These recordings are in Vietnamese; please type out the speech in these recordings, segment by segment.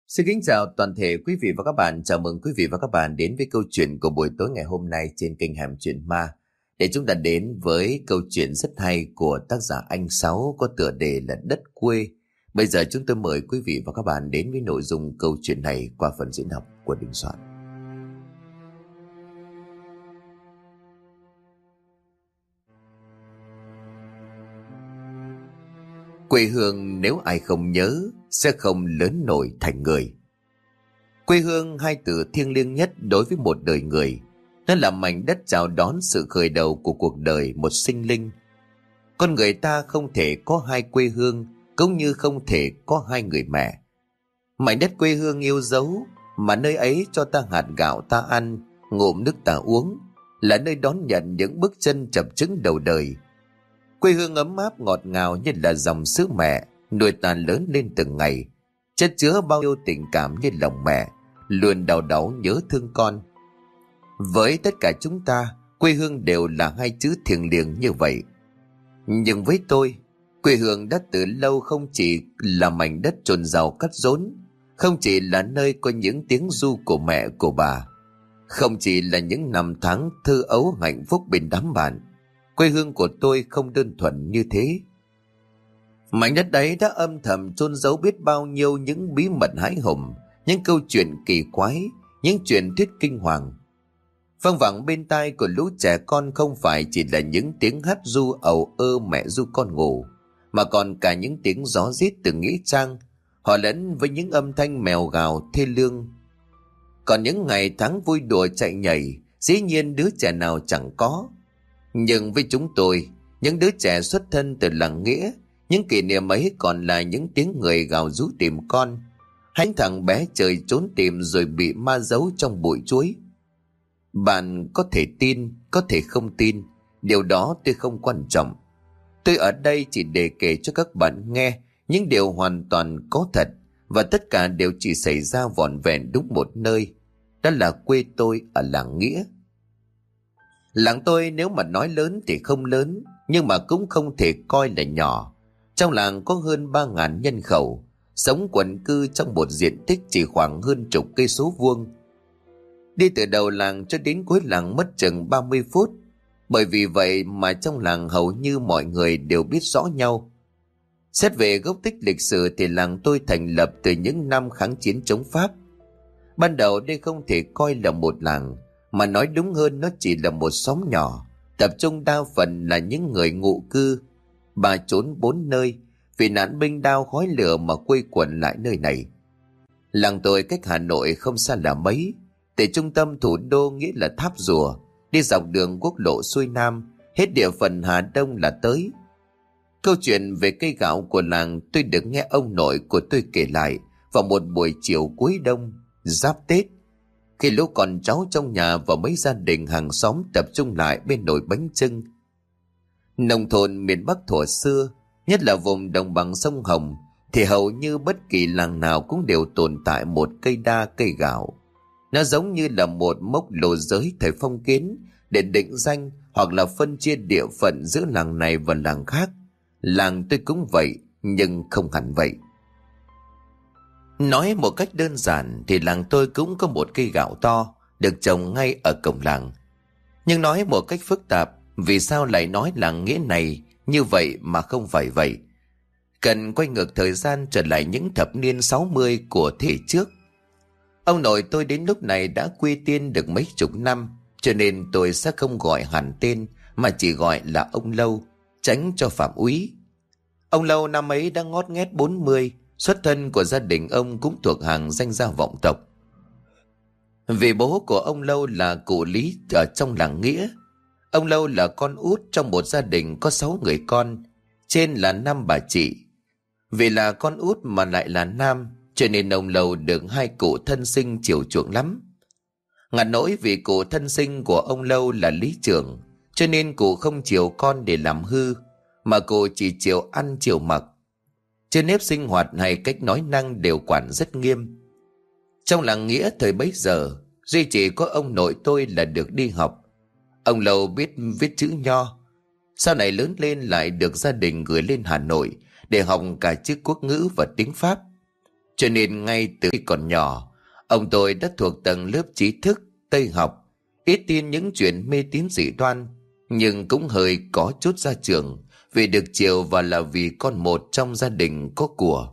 Xin kính chào toàn thể quý vị và các bạn. Chào mừng quý vị và các bạn đến với câu chuyện của buổi tối ngày hôm nay trên kênh Hẻm Chuyện Ma. Để chúng ta đến với câu chuyện rất hay của tác giả Anh Sáu có tựa đề là Đất Quê. Bây giờ chúng tôi mời quý vị và các bạn đến với nội dung câu chuyện này qua phần diễn đọc của Đình Soạn. Quê hương nếu ai không nhớ sẽ không lớn nổi thành người. Quê hương, hai từ thiêng liêng nhất đối với một đời người. Nó là mảnh đất chào đón sự khởi đầu của cuộc đời một sinh linh. Con người ta không thể có hai quê hương, cũng như không thể có hai người mẹ. Mảnh đất quê hương yêu dấu, mà nơi ấy cho ta hạt gạo ta ăn, ngụm nước ta uống, là nơi đón nhận những bước chân chập chững đầu đời. Quê hương ấm áp ngọt ngào như là dòng sữa mẹ, nuôi ta lớn lên từng ngày, chất chứa bao nhiêu tình cảm như lòng mẹ, luôn đau đáu nhớ thương con. Với tất cả chúng ta, quê hương đều là hai chữ thiêng liêng như vậy. Nhưng với tôi, quê hương đã từ lâu không chỉ là mảnh đất chôn rau cắt rốn, không chỉ là nơi có những tiếng ru của mẹ của bà, không chỉ là những năm tháng thơ ấu hạnh phúc bên đám bạn. Quê hương của tôi không đơn thuần như thế. Mảnh đất đấy đã âm thầm chôn giấu biết bao nhiêu những bí mật hãi hùng, những câu chuyện kỳ quái, những truyền thuyết kinh hoàng. Văng vẳng bên tai của lũ trẻ con không phải chỉ là những tiếng hát ru ầu ơ mẹ ru con ngủ, mà còn cả những tiếng gió rít từ nghĩa trang, hòa lẫn với những âm thanh mèo gào thê lương. Còn những ngày tháng vui đùa chạy nhảy, dĩ nhiên đứa trẻ nào chẳng có. Nhưng với chúng tôi, những đứa trẻ xuất thân từ làng nghĩa, những kỷ niệm ấy còn là những tiếng người gào rú tìm con, hay thằng bé trời trốn tìm rồi bị ma giấu trong bụi chuối. Bạn có thể tin, có thể không tin, điều đó tôi không quan trọng. Tôi ở đây chỉ để kể cho các bạn nghe những điều hoàn toàn có thật, và tất cả đều chỉ xảy ra vỏn vẹn đúng một nơi, đó là quê tôi ở làng nghĩa. Làng tôi nếu mà nói lớn thì không lớn, nhưng mà cũng không thể coi là nhỏ. Trong làng có hơn 3.000 nhân khẩu, sống quần cư trong một diện tích chỉ khoảng hơn chục cây số vuông. Đi từ đầu làng cho đến cuối làng mất chừng 30 phút. Bởi vì vậy mà trong làng hầu như mọi người đều biết rõ nhau. Xét về gốc tích lịch sử thì làng tôi thành lập từ những năm kháng chiến chống Pháp. Ban đầu đây không thể coi là một làng, mà nói đúng hơn nó chỉ là một xóm nhỏ, tập trung đa phần là những người ngụ cư. Bà trốn 4 nơi, vì nạn binh đao khói lửa mà quây quần lại nơi này. Làng tôi cách Hà Nội không xa là mấy, từ trung tâm thủ đô nghĩa là Tháp Rùa, đi dọc đường quốc lộ xuôi nam, hết địa phận Hà Đông là tới. Câu chuyện về cây gạo của làng tôi được nghe ông nội của tôi kể lại vào một buổi chiều cuối đông, giáp Tết, khi lũ con cháu trong nhà và mấy gia đình hàng xóm tập trung lại bên nồi bánh chưng. Nông thôn miền Bắc thuở xưa, nhất là vùng đồng bằng sông Hồng, thì hầu như bất kỳ làng nào cũng đều tồn tại một cây đa cây gạo. Nó giống như là một mốc lồ giới thời phong kiến để định danh hoặc là phân chia địa phận giữa làng này và làng khác. Làng tôi cũng vậy, nhưng không hẳn vậy. Nói một cách đơn giản thì làng tôi cũng có một cây gạo to được trồng ngay ở cổng làng. Nhưng nói một cách phức tạp, vì sao lại nói làng nghĩa này như vậy mà không phải vậy? Cần quay ngược thời gian trở lại những thập niên 60 của thế hệ trước. Ông nội tôi đến lúc này đã quy tiên được mấy chục năm, cho nên tôi sẽ không gọi hẳn tên mà chỉ gọi là ông Lâu, tránh cho phạm úy. Ông Lâu năm ấy đã ngót nghét 40, xuất thân của gia đình ông cũng thuộc hàng danh gia vọng tộc. Vì bố của ông Lâu là cụ Lý ở trong làng nghĩa. Ông Lâu là con út trong một gia đình có 6 người con, trên là 5 bà chị. Vì là con út mà lại là nam, cho nên ông Lâu được hai cụ thân sinh chiều chuộng lắm. Ngặt nỗi vì cụ thân sinh của ông Lâu là lý trưởng, cho nên cụ không chiều con để làm hư, mà cụ chỉ chiều ăn chiều mặc. Trên nếp sinh hoạt hay cách nói năng đều quản rất nghiêm. Trong làng nghĩa thời bấy giờ, duy chỉ có ông nội tôi là được đi học. Ông Lâu biết viết chữ Nho, sau này lớn lên lại được gia đình gửi lên Hà Nội để học cả chữ quốc ngữ và tiếng Pháp. Cho nên ngay từ khi còn nhỏ, ông tôi đã thuộc tầng lớp trí thức, Tây học, ít tin những chuyện mê tín dị đoan, nhưng cũng hơi có chút gia trưởng vì được chiều và là vì con một trong gia đình có của.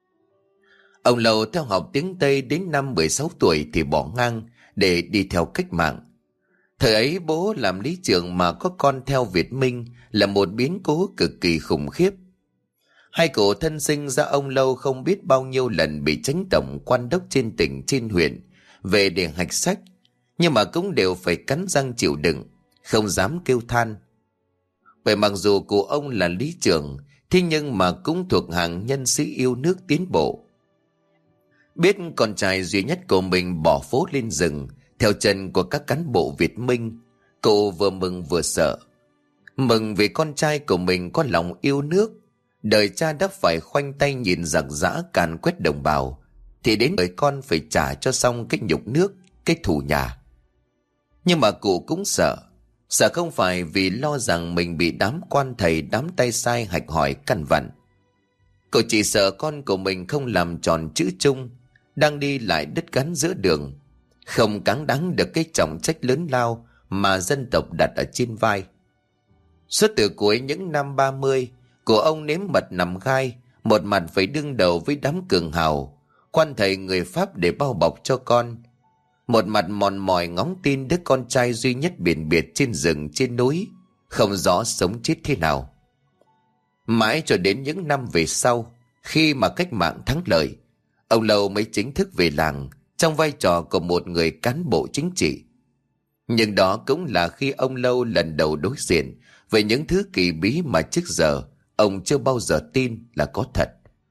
Ông Lâu theo học tiếng Tây đến năm 16 tuổi thì bỏ ngang để đi theo cách mạng. Thời ấy bố làm lý trưởng mà có con theo Việt Minh là một biến cố cực kỳ khủng khiếp. Hai cụ thân sinh ra ông Lâu không biết bao nhiêu lần bị chánh tổng quan đốc trên tỉnh trên huyện về để hạch sách, nhưng mà cũng đều phải cắn răng chịu đựng, không dám kêu than. Bởi mặc dù cụ ông là lý trưởng, thế nhưng mà cũng thuộc hàng nhân sĩ yêu nước tiến bộ. Biết con trai duy nhất của mình bỏ phố lên rừng theo chân của các cán bộ Việt Minh, cụ vừa mừng vừa sợ. Mừng vì con trai của mình có lòng yêu nước, đời cha đã phải khoanh tay nhìn giặc giã càn quét đồng bào, thì đến đời con phải trả cho xong cái nhục nước, cái thù nhà. Nhưng mà cụ cũng sợ không phải vì lo rằng mình bị đám quan thầy đám tay sai hạch hỏi căn vặn. Cụ chỉ sợ con của mình không làm tròn chữ chung, đang đi lại đứt gắn giữa đường, không cáng đáng được cái trọng trách lớn lao mà dân tộc đặt ở trên vai. Suốt từ cuối những năm 30, của ông nếm mật nằm gai, một mặt phải đương đầu với đám cường hào, quan thầy người Pháp để bao bọc cho con, một mặt mòn mỏi ngóng tin đứa con trai duy nhất biển biệt trên rừng trên núi, không rõ sống chết thế nào. Mãi cho đến những năm về sau, khi mà cách mạng thắng lợi, ông Lâu mới chính thức về làng trong vai trò của một người cán bộ chính trị. Nhưng đó cũng là khi ông Lâu lần đầu đối diện với những thứ kỳ bí mà trước giờ ông chưa bao giờ tin là có thật.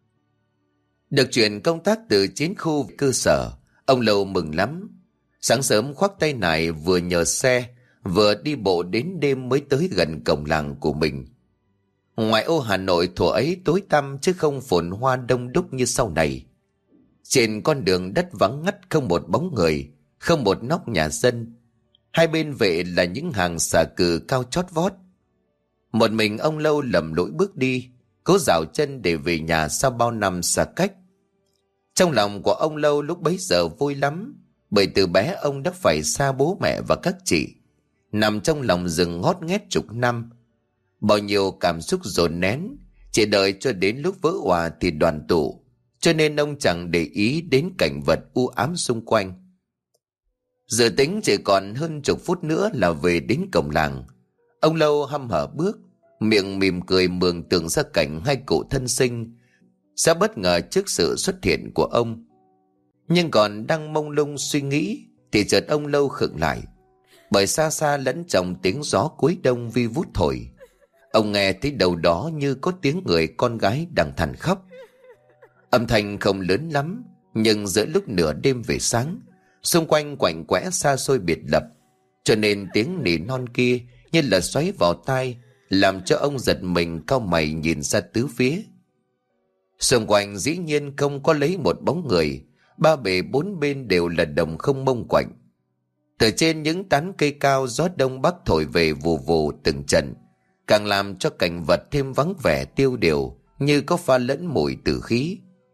Được chuyển công tác từ chiến khu về cơ sở, ông Lâu mừng lắm. Sáng sớm khoác tay nải vừa nhờ xe, vừa đi bộ đến đêm mới tới gần cổng làng của mình. Ngoại ô Hà Nội thuở ấy tối tăm chứ không phồn hoa đông đúc như sau này. Trên con đường đất vắng ngắt không một bóng người, không một nóc nhà dân. Hai bên vệ là những hàng xà cừ cao chót vót. Một mình ông Lâu lầm lũi bước đi, cố dạo chân để về nhà sau bao năm xa cách. Trong lòng của ông Lâu lúc bấy giờ vui lắm, bởi từ bé ông đã phải xa bố mẹ và các chị, nằm trong lòng rừng ngót nghét chục năm. Bao nhiêu cảm xúc dồn nén, chỉ đợi cho đến lúc vỡ òa thì đoàn tụ, cho nên ông chẳng để ý đến cảnh vật u ám xung quanh. Dự tính chỉ còn hơn chục phút nữa là về đến cổng làng. Ông Lâu hăm hở bước, miệng mỉm cười mường tượng ra cảnh hai cụ thân sinh sẽ bất ngờ trước sự xuất hiện của ông. Nhưng còn đang mông lung suy nghĩ thì chợt ông Lâu khựng lại, bởi xa xa lẫn trong tiếng gió cuối đông vi vút thổi. Ông nghe thấy đâu đó như có tiếng người con gái đang than khóc. Âm thanh không lớn lắm, nhưng giữa lúc nửa đêm về sáng, xung quanh quạnh quẽ xa xôi biệt lập, cho nên tiếng nỉ non kia như là xoáy vào tai, làm cho ông giật mình cau mày nhìn ra tứ phía. Xung quanh dĩ nhiên không có lấy một bóng người, ba bề bốn bên đều là đồng không mông quạnh. Từ trên những tán cây cao gió đông bắc thổi về vù vù từng trận, càng làm cho cảnh vật thêm vắng vẻ tiêu điều, như có pha lẫn mùi tử khí.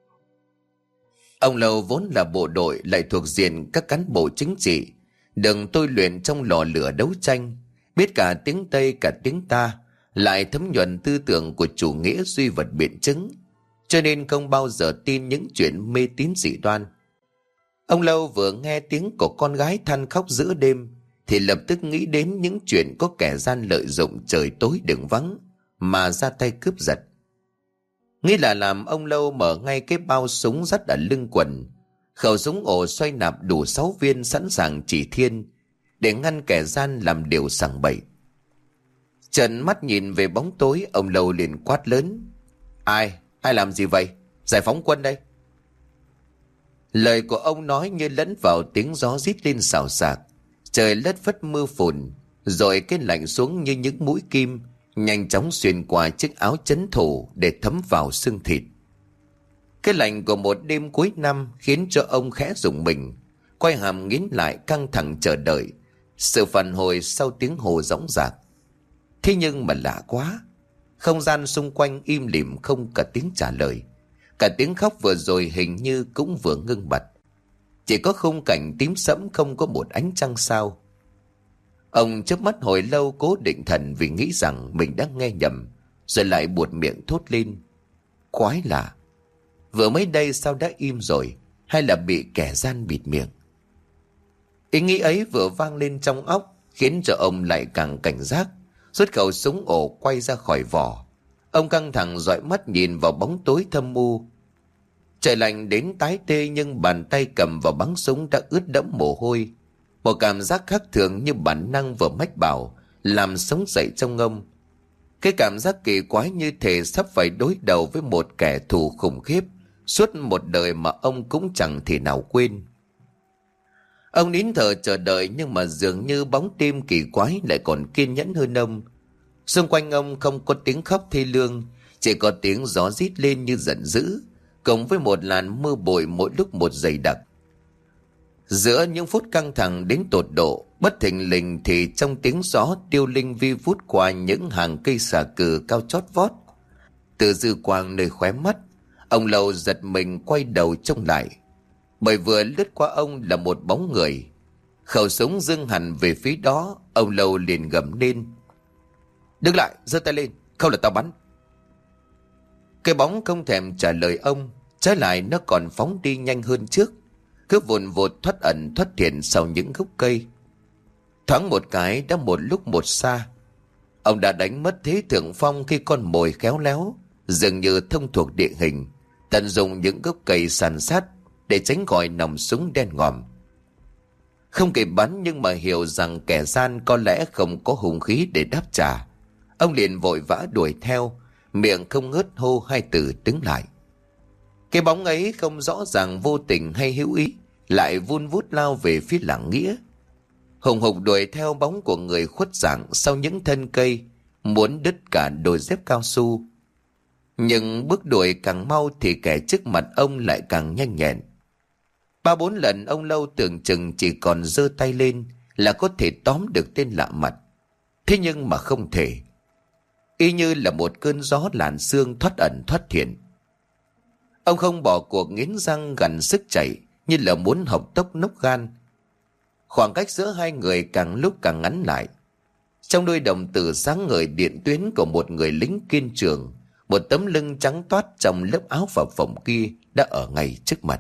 Ông Lâu vốn là bộ đội, lại thuộc diện các cán bộ chính trị, đừng tôi luyện trong lò lửa đấu tranh, biết cả tiếng Tây cả tiếng ta, lại thấm nhuần tư tưởng của chủ nghĩa duy vật biện chứng, cho nên không bao giờ tin những chuyện mê tín dị đoan. Ông Lâu vừa nghe tiếng của con gái than khóc giữa đêm thì lập tức nghĩ đến những chuyện có kẻ gian lợi dụng trời tối đường vắng mà ra tay cướp giật. Nghĩ là làm, ông Lâu mở ngay cái bao súng dắt ở lưng quần. Khẩu súng ổ xoay nạp đủ 6 viên sẵn sàng chỉ thiên để ngăn kẻ gian làm điều sằng bậy. Trần mắt nhìn về bóng tối, ông Lâu liền quát lớn: Ai làm gì vậy? Giải phóng quân đây! Lời của ông nói như lẫn vào tiếng gió rít lên xào xạc. Trời lất phất mưa phùn, rồi cái lạnh xuống như những mũi kim, nhanh chóng xuyên qua chiếc áo trấn thủ để thấm vào xương thịt. Cái lạnh của một đêm cuối năm khiến cho ông khẽ rùng mình, quay hàm nghiến lại căng thẳng chờ đợi sự phản hồi sau tiếng hô dõng dạc. Thế nhưng mà lạ quá, không gian xung quanh im lìm không cả tiếng trả lời, Cả tiếng khóc vừa rồi hình như cũng vừa ngưng bặt. Chỉ có khung cảnh tím sẫm, không có một ánh trăng sao. Ông chớp mắt hồi lâu cố định thần vì nghĩ rằng mình đã nghe nhầm, rồi lại buột miệng thốt lên: quái lạ, vừa mới đây sao đã im rồi, hay là bị kẻ gian bịt miệng? Ý nghĩ ấy vừa vang lên trong óc, khiến cho ông lại càng cảnh giác, rút khẩu súng ổ quay ra khỏi vỏ. Ông căng thẳng dõi mắt nhìn vào bóng tối thâm u. Trời lạnh đến tái tê, nhưng bàn tay cầm vào bắn súng đã ướt đẫm mồ hôi. Một cảm giác khác thường như bản năng vừa mách bảo làm sống dậy trong ông. Cái cảm giác kỳ quái như thể sắp phải đối đầu với một kẻ thù khủng khiếp suốt một đời mà ông cũng chẳng thể nào quên. Ông nín thở chờ đợi, nhưng mà dường như bóng đêm kỳ quái lại còn kiên nhẫn hơn ông. Xung quanh ông không có tiếng khóc thê lương, chỉ có tiếng gió rít lên như giận dữ, cộng với một làn mưa bụi mỗi lúc một dày đặc. Giữa những phút căng thẳng đến tột độ, bất thình lình thì trong tiếng gió tiêu linh vi vút qua những hàng cây xà cừ cao chót vót. Từ dư quang nơi khóe mắt, ông Lâu giật mình quay đầu trông lại, bởi vừa lướt qua ông là một bóng người. Khẩu súng dưng hẳn về phía đó. Ông Lâu liền gầm lên: đứng lại, giơ tay lên, không là tao bắn. Cái bóng không thèm trả lời ông, trái lại nó còn phóng đi nhanh hơn trước, cứ vụn vụt thoát ẩn thoát hiện sau những gốc cây. Thoáng một cái đã một lúc một xa. Ông đã đánh mất thế thượng phong khi con mồi khéo léo, dường như thông thuộc địa hình, tận dụng những gốc cây san sát để tránh khỏi nòng súng đen ngòm. Không kịp bắn, nhưng mà hiểu rằng kẻ gian có lẽ không có hung khí để đáp trả, ông liền vội vã đuổi theo, miệng không ngớt hô hai từ đứng lại. Cái bóng ấy không rõ ràng vô tình hay hữu ý lại vun vút lao về phía làng nghĩa, hùng hục đuổi theo bóng của người khuất dạng sau những thân cây, muốn đứt cả đôi dép cao su. Nhưng bước đuổi càng mau thì kẻ trước mặt ông lại càng nhanh nhẹn. 3-4 lần ông Lâu tưởng chừng chỉ còn giơ tay lên là có thể tóm được tên lạ mặt, thế nhưng mà không thể. Y như là một cơn gió làn sương thoát ẩn thoát hiện. Ông không bỏ cuộc, nghiến răng gằn sức chạy như là muốn học tốc nốc gan. Khoảng cách giữa hai người càng lúc càng ngắn lại. Trong đôi đồng tử sáng ngời điện tuyến của một người lính kiên trường, một tấm lưng trắng toát trong lớp áo phập phồng kia đã ở ngay trước mặt.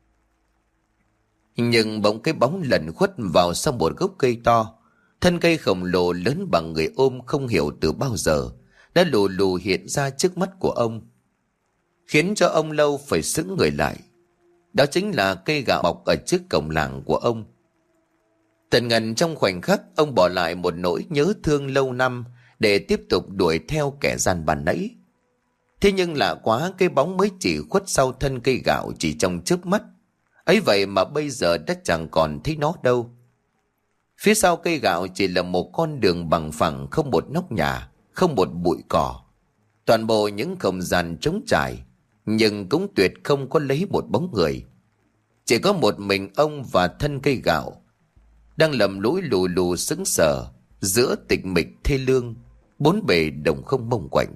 Nhưng bỗng cái bóng lẩn khuất vào sau một gốc cây to. Thân cây khổng lồ lớn bằng người ôm không hiểu từ bao giờ đã lù lù hiện ra trước mắt của ông, khiến cho ông Lâu phải sững người lại. Đó chính là cây gạo mọc ở trước cổng làng của ông. Tần ngần trong khoảnh khắc, ông bỏ lại một nỗi nhớ thương lâu năm để tiếp tục đuổi theo kẻ gian ban nãy. Thế nhưng lạ quá, cái bóng mới chỉ khuất sau thân cây gạo chỉ trong chớp mắt ấy vậy mà bây giờ đã chẳng còn thấy nó đâu. Phía sau cây gạo chỉ là một con đường bằng phẳng, không một nóc nhà, không một bụi cỏ, toàn bộ những không gian trống trải, nhưng cũng tuyệt không có lấy một bóng người. Chỉ có một mình ông và thân cây gạo đang lầm lũi lù lù sững sờ giữa tịch mịch thê lương, bốn bề đồng không mông quạnh.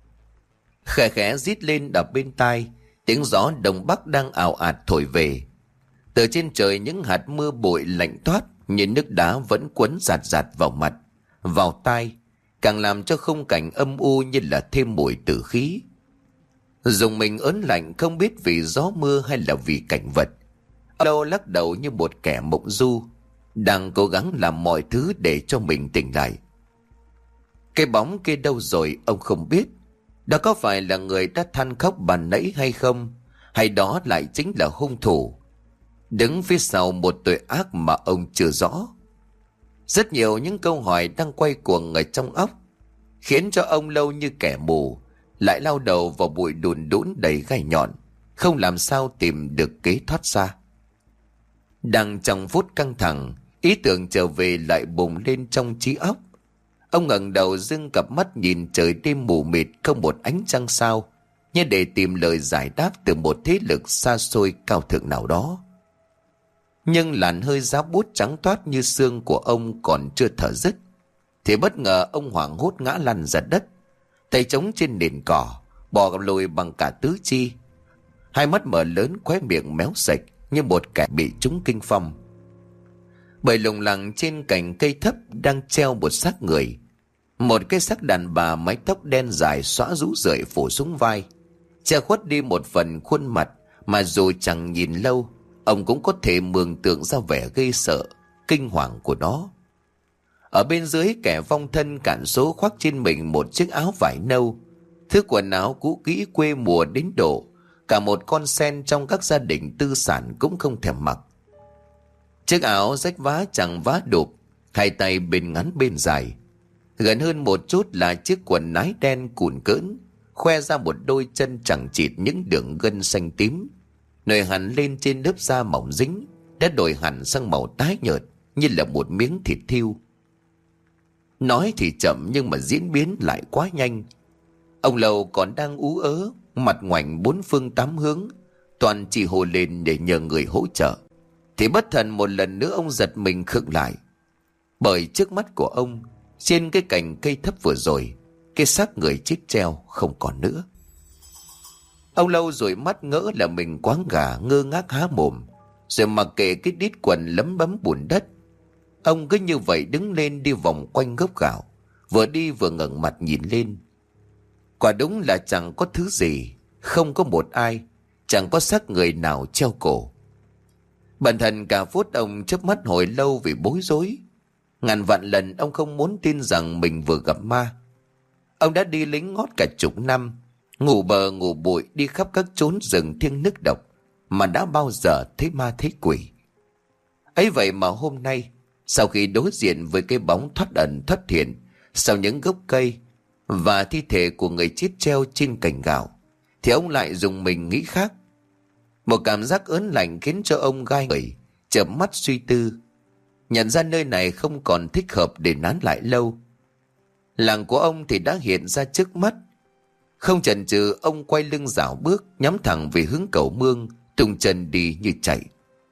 Khẽ khẽ rít lên đập bên tai, tiếng gió đông bắc đang ào ạt thổi về. Từ trên trời những hạt mưa bụi lạnh toát như nước đá vẫn quấn rạt rạt vào mặt, vào tai, càng làm cho khung cảnh âm u như là thêm mùi tử khí. Dùng mình ớn lạnh, không biết vì gió mưa hay là vì cảnh vật. Lâu lắc đầu như một kẻ mộng du, đang cố gắng làm mọi thứ để cho mình tỉnh lại. Cái bóng kia đâu rồi ông không biết. Đó có phải là người đã than khóc ban nãy hay không, hay đó lại chính là hung thủ đứng phía sau một tội ác mà ông chưa rõ. Rất nhiều những câu hỏi đang quay cuồng ở trong óc, khiến cho ông Lâu như kẻ mù, lại lao đầu vào bụi đùn đũn đầy gai nhọn, không làm sao tìm được kế thoát ra. Đang trong phút căng thẳng, ý tưởng trở về lại bùng lên trong trí óc. Ông ngẩng đầu dưng cặp mắt nhìn trời đêm mù mịt không một ánh trăng sao, như để tìm lời giải đáp từ một thế lực xa xôi cao thượng nào đó. Nhưng làn hơi giá bút trắng toát như xương của ông còn chưa thở dứt thì bất ngờ ông hoảng hốt ngã lăn ra đất, tay trống trên nền cỏ, bò lùi bằng cả tứ chi. hai mắt mở lớn, khóe miệng méo sạch như một kẻ bị trúng kinh phong. Bởi lủng lẳng trên cành cây thấp đang treo một xác người. Một cái xác đàn bà mái tóc đen dài xõa rũ rượi phủ xuống vai, che khuất đi một phần khuôn mặt mà dù chẳng nhìn lâu, ông cũng có thể mường tượng ra vẻ gây sợ, kinh hoàng của nó. Ở bên dưới, kẻ vong thân cạn số khoác trên mình một chiếc áo vải nâu, thứ quần áo cũ kỹ quê mùa đến độ cả một con sen trong các gia đình tư sản cũng không thèm mặc. Chiếc áo rách vá chẳng vá đục, hai tay bên ngắn bên dài. Gần hơn một chút là chiếc quần nái đen cùn cỡn, khoe ra một đôi chân chẳng chịt những đường gân xanh tím, nổi hẳn lên trên lớp da mỏng dính, đã đổi hẳn sang màu tái nhợt như là một miếng thịt thiêu. Nói thì chậm nhưng mà diễn biến lại quá nhanh. Ông Lâu còn đang ú ớ, mặt ngoảnh bốn phương tám hướng, toàn chỉ hồ lên để nhờ người hỗ trợ, thì bất thần một lần nữa ông giật mình khựng lại. Bởi trước mắt của ông, trên cái cành cây thấp vừa rồi, cái xác người chết treo không còn nữa. Ông Lâu dụi mắt ngỡ là mình quáng gà, ngơ ngác há mồm, rồi mặc kệ cái đít quần lấm bấm bùn đất. Ông cứ như vậy đứng lên đi vòng quanh gốc gạo, vừa đi vừa ngẩng mặt nhìn lên. Quả đúng là chẳng có thứ gì, không có một ai, chẳng có xác người nào treo cổ. Bần thần cả phút ông chớp mắt hồi lâu vì bối rối. Ngàn vạn lần ông không muốn tin rằng mình vừa gặp ma. Ông đã đi lính ngót cả chục năm, ngủ bờ ngủ bụi đi khắp các chốn rừng thiêng nước độc, mà đã bao giờ thấy ma thấy quỷ. Ấy vậy mà hôm nay, sau khi đối diện với cái bóng thoát ẩn thoát hiện sau những gốc cây và thi thể của người chết treo trên cành gạo, thì ông lại dùng mình nghĩ khác. Một cảm giác ớn lạnh khiến cho ông gai người, chợp mắt suy tư, nhận ra nơi này không còn thích hợp để nán lại lâu. Làng của ông thì đã hiện ra trước mắt. Không chần chừ, ông quay lưng rảo bước, nhắm thẳng về hướng cầu mương, tung chân đi như chạy.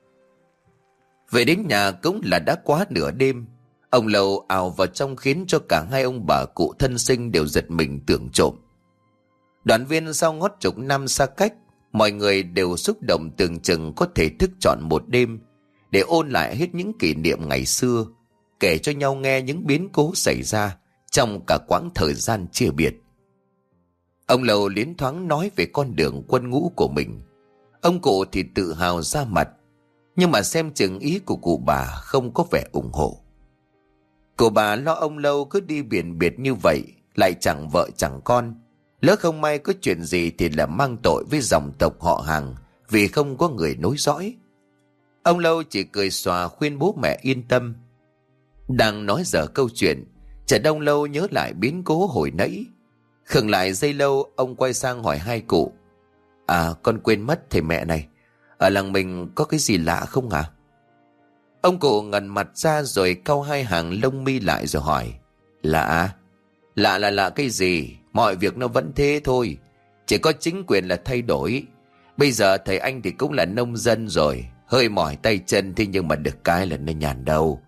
Về đến nhà cũng là đã quá nửa đêm. Ông Lâu ào vào trong khiến cho cả hai ông bà cụ thân sinh đều giật mình tưởng trộm. Đoàn viên sau ngót chục năm xa cách, mọi người đều xúc động tưởng chừng có thể thức trọn một đêm để ôn lại hết những kỷ niệm ngày xưa, kể cho nhau nghe những biến cố xảy ra trong cả quãng thời gian chia biệt. Ông Lâu liến thoáng nói về con đường quân ngũ của mình. Ông cụ thì tự hào ra mặt, nhưng mà xem chừng ý của cụ bà không có vẻ ủng hộ. Cụ bà lo ông Lâu cứ đi biển biệt như vậy, lại chẳng vợ chẳng con, lỡ không may có chuyện gì thì là mang tội với dòng tộc họ hàng, vì không có người nối dõi. Ông Lâu chỉ cười xòa khuyên bố mẹ yên tâm. Đang nói dở câu chuyện, chợt ông Lâu nhớ lại biến cố hồi nãy. Khựng lại giây lâu, ông quay sang hỏi hai cụ: À, con quên mất thầy mẹ này, ở làng mình có cái gì lạ không à? Ông cụ ngẩn mặt ra rồi cau hai hàng lông mi lại rồi hỏi: Lạ? Lạ là lạ cái gì? Mọi việc nó vẫn thế thôi, chỉ có chính quyền là thay đổi. Bây giờ thầy anh thì cũng là nông dân rồi, hơi mỏi tay chân, thế nhưng mà được cái là nó nhàn đâu.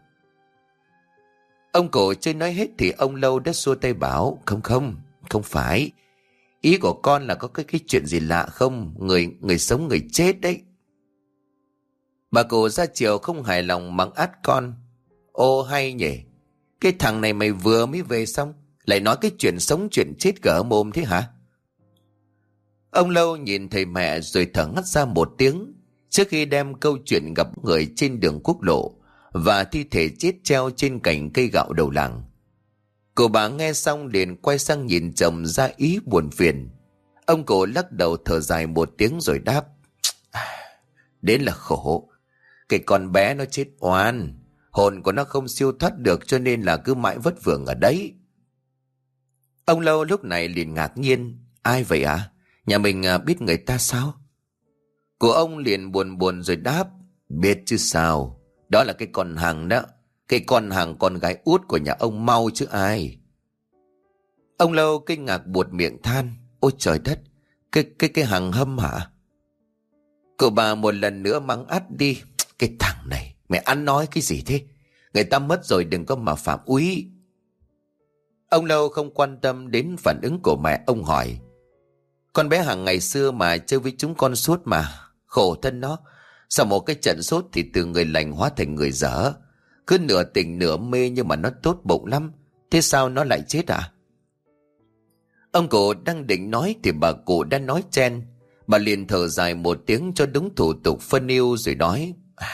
Ông cụ chưa nói hết thì ông Lâu đã xua tay bảo: Không phải. Ý của con là có cái chuyện gì lạ không? Người sống người chết đấy. Bà cụ ra chiều không hài lòng mắng át con: Ô hay nhỉ, cái thằng này mày vừa mới về xong lại nói cái chuyện sống chuyện chết cỡ mồm thế hả? Ông Lâu nhìn thầy mẹ rồi thở ngắt ra một tiếng, trước khi đem câu chuyện gặp người trên đường quốc lộ và thi thể chết treo trên cành cây gạo đầu làng. Cô bà nghe xong liền quay sang nhìn chồng ra ý buồn phiền. Ông cụ lắc đầu thở dài một tiếng rồi đáp: Đến là khổ. Cái con bé nó chết oan, hồn của nó không siêu thoát được, cho nên là cứ mãi vất vưởng ở đấy. Ông Lâu lúc này liền ngạc nhiên: Ai vậy ạ? Nhà mình biết người ta sao? Của ông liền buồn buồn rồi đáp: Biết chứ sao, đó là cái con Hằng đó. Cái con Hằng, con gái út của nhà ông Mau chứ ai. Ông Lâu kinh ngạc buột miệng than: Ôi trời đất, cái Hằng Hâm hả? Cậu bà một lần nữa mắng ắt đi: Cái thằng này, mẹ ăn nói cái gì thế? Người ta mất rồi đừng có mà phạm úy. Ông Lâu không quan tâm đến phản ứng của mẹ, ông hỏi: Con bé Hằng ngày xưa mà chơi với chúng con suốt mà. Khổ thân nó. Sau một cái trận sốt thì từ người lành hóa thành người dở. Cứ nửa tỉnh nửa mê nhưng mà nó tốt bụng lắm. Thế sao nó lại chết à? Ông cụ đang định nói thì bà cụ đã nói chen. Bà liền thở dài một tiếng cho đúng thủ tục phân yêu rồi nói: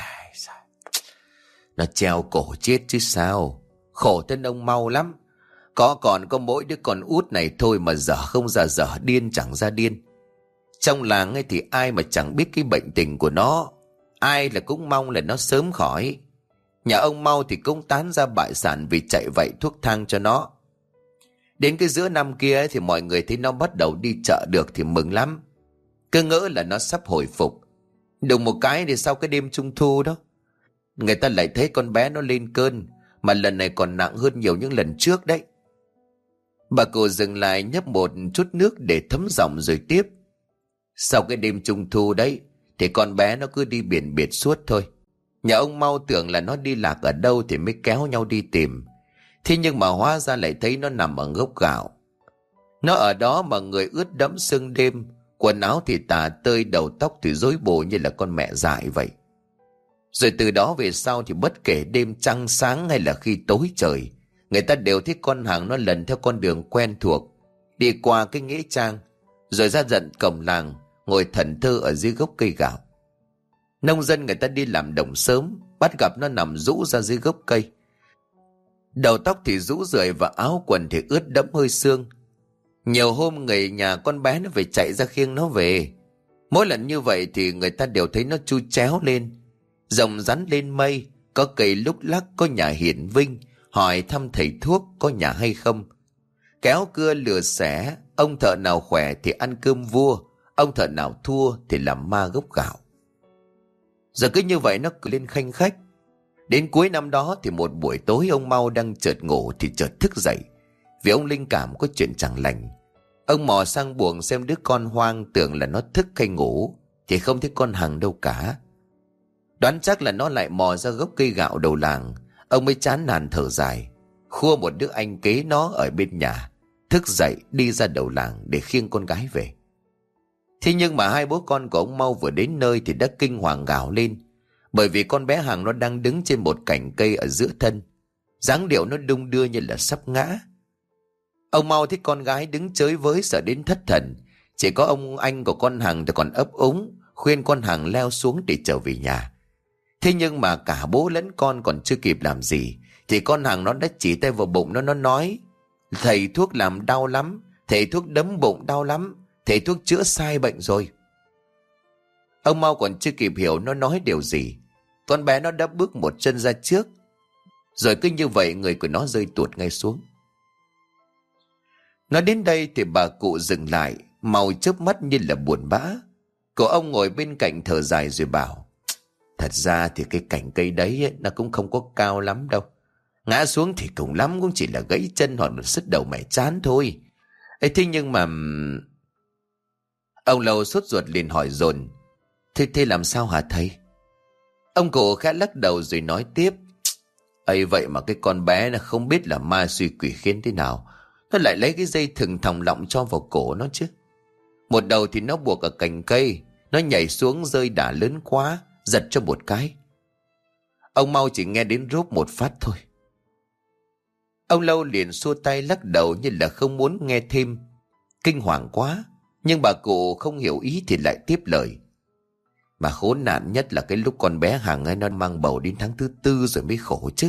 Nó treo cổ chết chứ sao. Khổ thân ông mau lắm. Còn có mỗi đứa con út này thôi mà dở không ra dở, điên chẳng ra điên. Trong làng ấy thì ai mà chẳng biết cái bệnh tình của nó. Ai là cũng mong là nó sớm khỏi. Nhà ông Mau thì cũng tán ra bại sản vì chạy vậy thuốc thang cho nó. Đến cái giữa năm kia ấy, thì mọi người thấy nó bắt đầu đi chợ được thì mừng lắm. Cứ ngỡ là nó sắp hồi phục. Đùng một cái thì sau cái đêm trung thu đó, người ta lại thấy con bé nó lên cơn. Mà lần này còn nặng hơn nhiều những lần trước đấy. Bà cụ dừng lại nhấp một chút nước để thấm giọng rồi tiếp: Sau cái đêm trung thu đấy thì con bé nó cứ đi biển biệt suốt thôi. Nhà ông Mau tưởng là nó đi lạc ở đâu thì mới kéo nhau đi tìm. Thế nhưng mà hóa ra lại thấy nó nằm ở gốc gạo. Nó ở đó mà người ướt đẫm sương đêm, quần áo thì tả tơi, đầu tóc thì rối bù như là con mẹ dại vậy. Rồi từ đó về sau thì bất kể đêm trăng sáng hay là khi tối trời, người ta đều thấy con Hằng nó lần theo con đường quen thuộc, đi qua cái nghĩa trang, rồi ra tận cổng làng, ngồi thẫn thơ ở dưới gốc cây gạo. Nông dân người ta đi làm đồng sớm, bắt gặp nó nằm rũ ra dưới gốc cây. Đầu tóc thì rũ rượi và áo quần thì ướt đẫm hơi sương. Nhiều hôm người nhà con bé nó phải chạy ra khiêng nó về. Mỗi lần như vậy thì người ta đều thấy nó chu chéo lên, rồng rắn lên mây, có cây lúc lắc, có nhà hiển vinh, hỏi thăm thầy thuốc có nhà hay không. Kéo cưa lừa xẻ, ông thợ nào khỏe thì ăn cơm vua, ông thợ nào thua thì làm ma gốc gạo. Giờ cứ như vậy nó cứ lên khanh khách. Đến cuối năm đó thì một buổi tối ông Mau đang chợt ngủ thì chợt thức dậy, vì ông linh cảm có chuyện chẳng lành. Ông mò sang buồng xem đứa con hoang, tưởng là nó thức hay ngủ thì không thấy con Hằng đâu cả. Đoán chắc là nó lại mò ra gốc cây gạo đầu làng. Ông mới chán nản thở dài, khua một đứa anh kế nó ở bên nhà, thức dậy đi ra đầu làng để khiêng con gái về. Thế nhưng mà hai bố con của ông Mau vừa đến nơi thì đã kinh hoàng gào lên, bởi vì con bé Hằng nó đang đứng trên một cành cây ở giữa thân, dáng điệu nó đung đưa như là sắp ngã. Ông Mau thấy con gái đứng chới với sợ đến thất thần. Chỉ có ông anh của con Hằng thì còn ấp úng khuyên con Hằng leo xuống để trở về nhà. Thế nhưng mà cả bố lẫn con còn chưa kịp làm gì thì con Hằng nó đã chỉ tay vào bụng nó nói: Thầy thuốc làm đau lắm, thầy thuốc đấm bụng đau lắm, thầy thuốc chữa sai bệnh rồi. Ông Mau còn chưa kịp hiểu nó nói điều gì, con bé nó đã bước một chân ra trước. Rồi cứ như vậy người của nó rơi tuột ngay xuống. Nói đến đây thì bà cụ dừng lại, màu chớp mắt như là buồn bã. Cậu ông ngồi bên cạnh thở dài rồi bảo: Thật ra thì cái cành cây đấy ấy, nó cũng không có cao lắm đâu. Ngã xuống thì cùng lắm cũng chỉ là gãy chân hoặc là sứt đầu mẻ trán thôi. Ê, thế nhưng mà... Ông Lâu sốt ruột liền hỏi dồn: Thế làm sao hả thầy? Ông cụ khẽ lắc đầu rồi nói tiếp: ấy vậy mà cái con bé nó không biết là ma suy quỷ khiến thế nào, nó lại lấy cái dây thừng thòng lọng cho vào cổ nó chứ. Một đầu thì nó buộc ở cành cây, nó nhảy xuống rơi đà lớn quá, giật cho một cái. Ông Mau chỉ nghe đến rốp một phát thôi. Ông Lâu liền xua tay lắc đầu như là không muốn nghe thêm, kinh hoàng quá. Nhưng bà cụ không hiểu ý thì lại tiếp lời: Mà khốn nạn nhất là cái lúc con bé Hằng ấy nó mang bầu đến tháng thứ 4 rồi mới khổ chứ.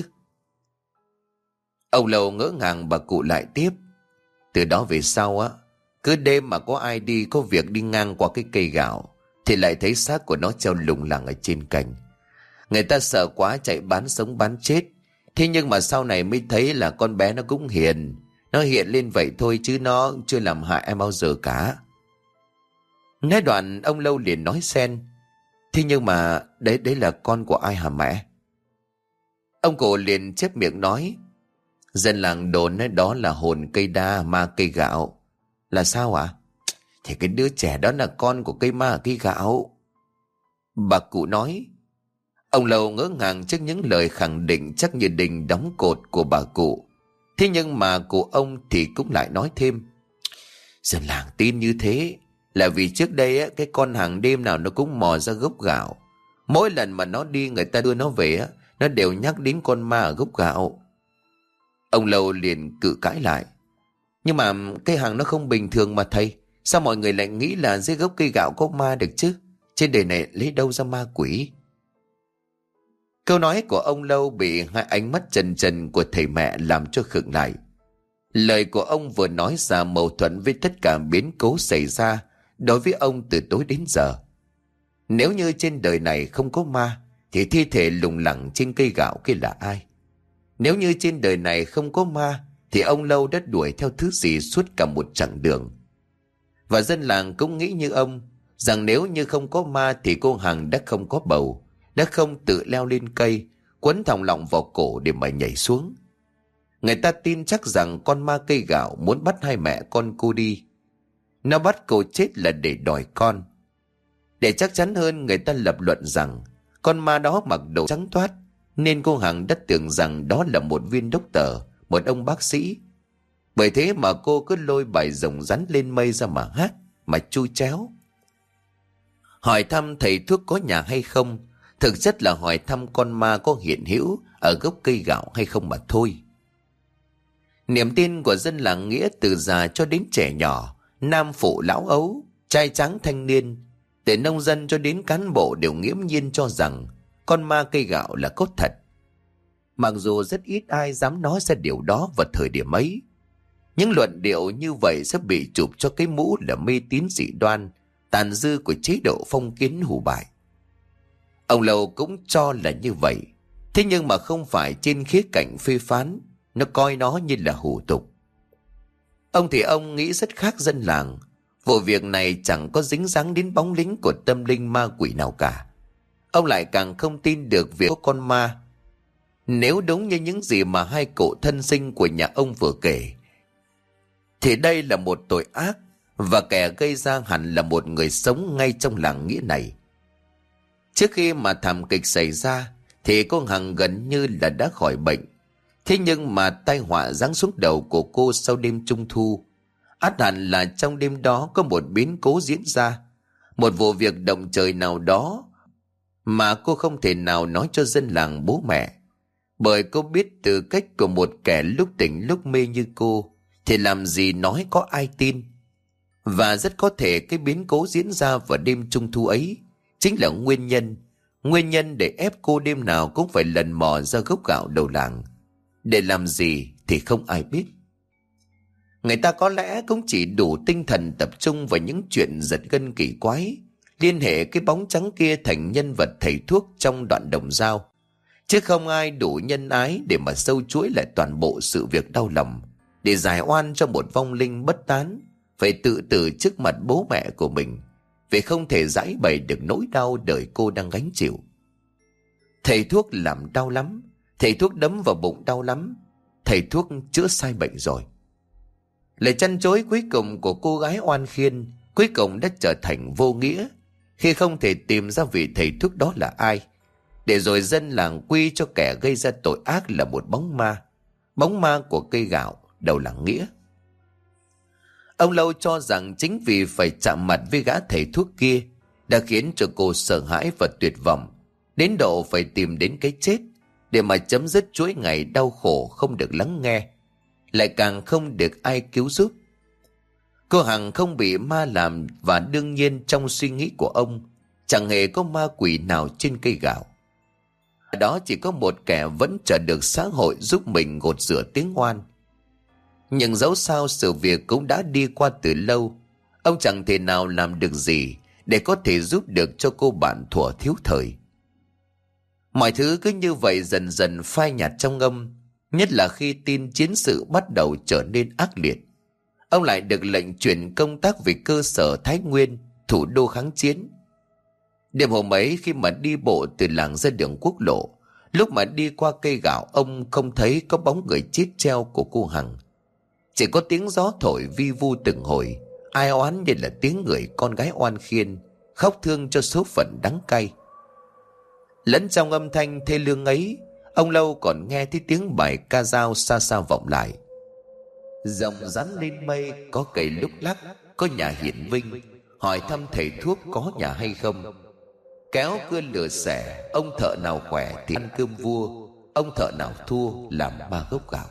Ông Lâu ngỡ ngàng, bà cụ lại tiếp: Từ đó về sau á, cứ đêm mà có ai đi có việc đi ngang qua cái cây gạo thì lại thấy xác của nó treo lủng lẳng ở trên cành. Người ta sợ quá chạy bán sống bán chết. Thế nhưng mà sau này mới thấy là con bé nó cũng hiền, nó hiện lên vậy thôi chứ nó chưa làm hại em bao giờ cả. Nói đoạn ông Lâu liền nói xen: Thế nhưng mà đấy là con của ai hả mẹ? Ông cụ liền chép miệng nói: Dân làng đồn ấy đó là hồn cây đa, ma cây gạo. Là sao ạ? Thì cái đứa trẻ đó là con của cây ma cây gạo. Bà cụ nói. Ông Lâu ngỡ ngàng trước những lời khẳng định chắc như đình đóng cột của bà cụ. Thế nhưng mà cụ ông thì cũng lại nói thêm: Dân làng tin như thế, Là vì trước đây á, cái con hàng đêm nào nó cũng mò ra gốc gạo. Mỗi lần mà nó đi người ta đưa nó về á, nó đều nhắc đến con ma ở gốc gạo. Ông Lâu liền cự cãi lại. Nhưng mà cái hàng nó không bình thường mà thầy. Sao mọi người lại nghĩ là dưới gốc cây gạo có ma được chứ? Trên đời này lấy đâu ra ma quỷ? Câu nói của ông Lâu bị hai ánh mắt trần trần của thầy mẹ làm cho khựng lại. Lời của ông vừa nói ra mâu thuẫn với tất cả biến cố xảy ra đối với ông từ tối đến giờ. Nếu như trên đời này không có ma, thì thi thể lủng lẳng trên cây gạo kia là ai? Nếu như trên đời này không có ma, thì ông Lâu đã đuổi theo thứ gì suốt cả một chặng đường? Và dân làng cũng nghĩ như ông, rằng nếu như không có ma thì cô Hằng đã không có bầu, đã không tự leo lên cây, quấn thòng lọng vào cổ để mà nhảy xuống. Người ta tin chắc rằng con ma cây gạo muốn bắt hai mẹ con cô đi. Nó bắt cô chết là để đòi con. Để chắc chắn hơn, người ta lập luận rằng con ma đó mặc đồ trắng toát, nên cô Hằng đã tưởng rằng đó là một viên đốc tờ, một ông bác sĩ. Bởi thế mà cô cứ lôi bài rồng rắn lên mây ra mà hát, mà chui chéo. Hỏi thăm thầy thuốc có nhà hay không, thực chất là hỏi thăm con ma có hiện hữu ở gốc cây gạo hay không mà thôi. Niềm tin của dân làng Nghĩa từ già cho đến trẻ nhỏ, nam phụ lão ấu, trai tráng thanh niên, từ nông dân cho đến cán bộ đều nghiễm nhiên cho rằng con ma cây gạo là có thật. Mặc dù rất ít ai dám nói ra điều đó vào thời điểm ấy. Những luận điệu như vậy sẽ bị chụp cho cái mũ là mê tín dị đoan, tàn dư của chế độ phong kiến hủ bại. Ông Lâu cũng cho là như vậy, thế nhưng mà không phải trên khía cạnh phê phán, nó coi nó như là hủ tục. Ông thì ông nghĩ rất khác dân làng. Vụ việc này chẳng có dính dáng đến bóng lính của tâm linh ma quỷ nào cả. Ông lại càng không tin được việc có con ma. Nếu đúng như những gì mà hai cụ thân sinh của nhà ông vừa kể, thì đây là một tội ác, và kẻ gây ra hẳn là một người sống ngay trong làng Nghĩa này. Trước khi mà thảm kịch xảy ra thì cô Hằng gần như là đã khỏi bệnh. Thế nhưng mà tai họa giáng xuống đầu của cô sau đêm trung thu, ắt hẳn là trong đêm đó có một biến cố diễn ra, một vụ việc động trời nào đó mà cô không thể nào nói cho dân làng bố mẹ. Bởi cô biết từ cách của một kẻ lúc tỉnh lúc mê như cô thì làm gì nói có ai tin. Và rất có thể cái biến cố diễn ra vào đêm trung thu ấy chính là nguyên nhân để ép cô đêm nào cũng phải lần mò ra gốc gạo đầu làng. Để làm gì thì không ai biết. Người ta có lẽ cũng chỉ đủ tinh thần tập trung vào những chuyện giật gân kỳ quái, liên hệ cái bóng trắng kia thành nhân vật thầy thuốc trong đoạn đồng dao, chứ không ai đủ nhân ái để mà sâu chuỗi lại toàn bộ sự việc đau lòng, để giải oan cho một vong linh bất tán phải tự tử trước mặt bố mẹ của mình, vì không thể giải bày được nỗi đau đời cô đang gánh chịu. Thầy thuốc làm đau lắm, thầy thuốc đấm vào bụng đau lắm, thầy thuốc chữa sai bệnh rồi. Lời chăn chối cuối cùng của cô gái oan khiên cuối cùng đã trở thành vô nghĩa khi không thể tìm ra vị thầy thuốc đó là ai, để rồi dân làng quy cho kẻ gây ra tội ác là một bóng ma của cây gạo đầu làng Nghĩa. Ông Lâu cho rằng chính vì phải chạm mặt với gã thầy thuốc kia đã khiến cho cô sợ hãi và tuyệt vọng, đến độ phải tìm đến cái chết để mà chấm dứt chuỗi ngày đau khổ không được lắng nghe, lại càng không được ai cứu giúp. Cô Hằng không bị ma làm, và đương nhiên trong suy nghĩ của ông chẳng hề có ma quỷ nào trên cây gạo. Đó chỉ có một kẻ vẫn chờ được xã hội giúp mình gột rửa tiếng oan. Nhưng dẫu sao sự việc cũng đã đi qua từ lâu, ông chẳng thể nào làm được gì để có thể giúp được cho cô bạn thuở thiếu thời. Mọi thứ cứ như vậy dần dần phai nhạt trong ông, nhất là khi tin chiến sự bắt đầu trở nên ác liệt. Ông lại được lệnh chuyển công tác về cơ sở Thái Nguyên, thủ đô kháng chiến. Đêm hôm ấy, khi mà đi bộ từ làng ra đường quốc lộ, lúc mà đi qua cây gạo, ông không thấy có bóng người chết treo của cô Hằng. Chỉ có tiếng gió thổi vi vu từng hồi, ai oán như là tiếng người con gái oan khiên, khóc thương cho số phận đắng cay. Lẫn trong âm thanh thê lương ấy, ông Lâu còn nghe thấy tiếng bài ca dao xa xa vọng lại. Rồng rắn lên mây, có cây lúc lắc, có nhà hiển vinh, hỏi thăm thầy thuốc có nhà hay không. Kéo cưa lửa xẻ, ông thợ nào khỏe thì ăn cơm vua, ông thợ nào thua làm 3 gốc gạo.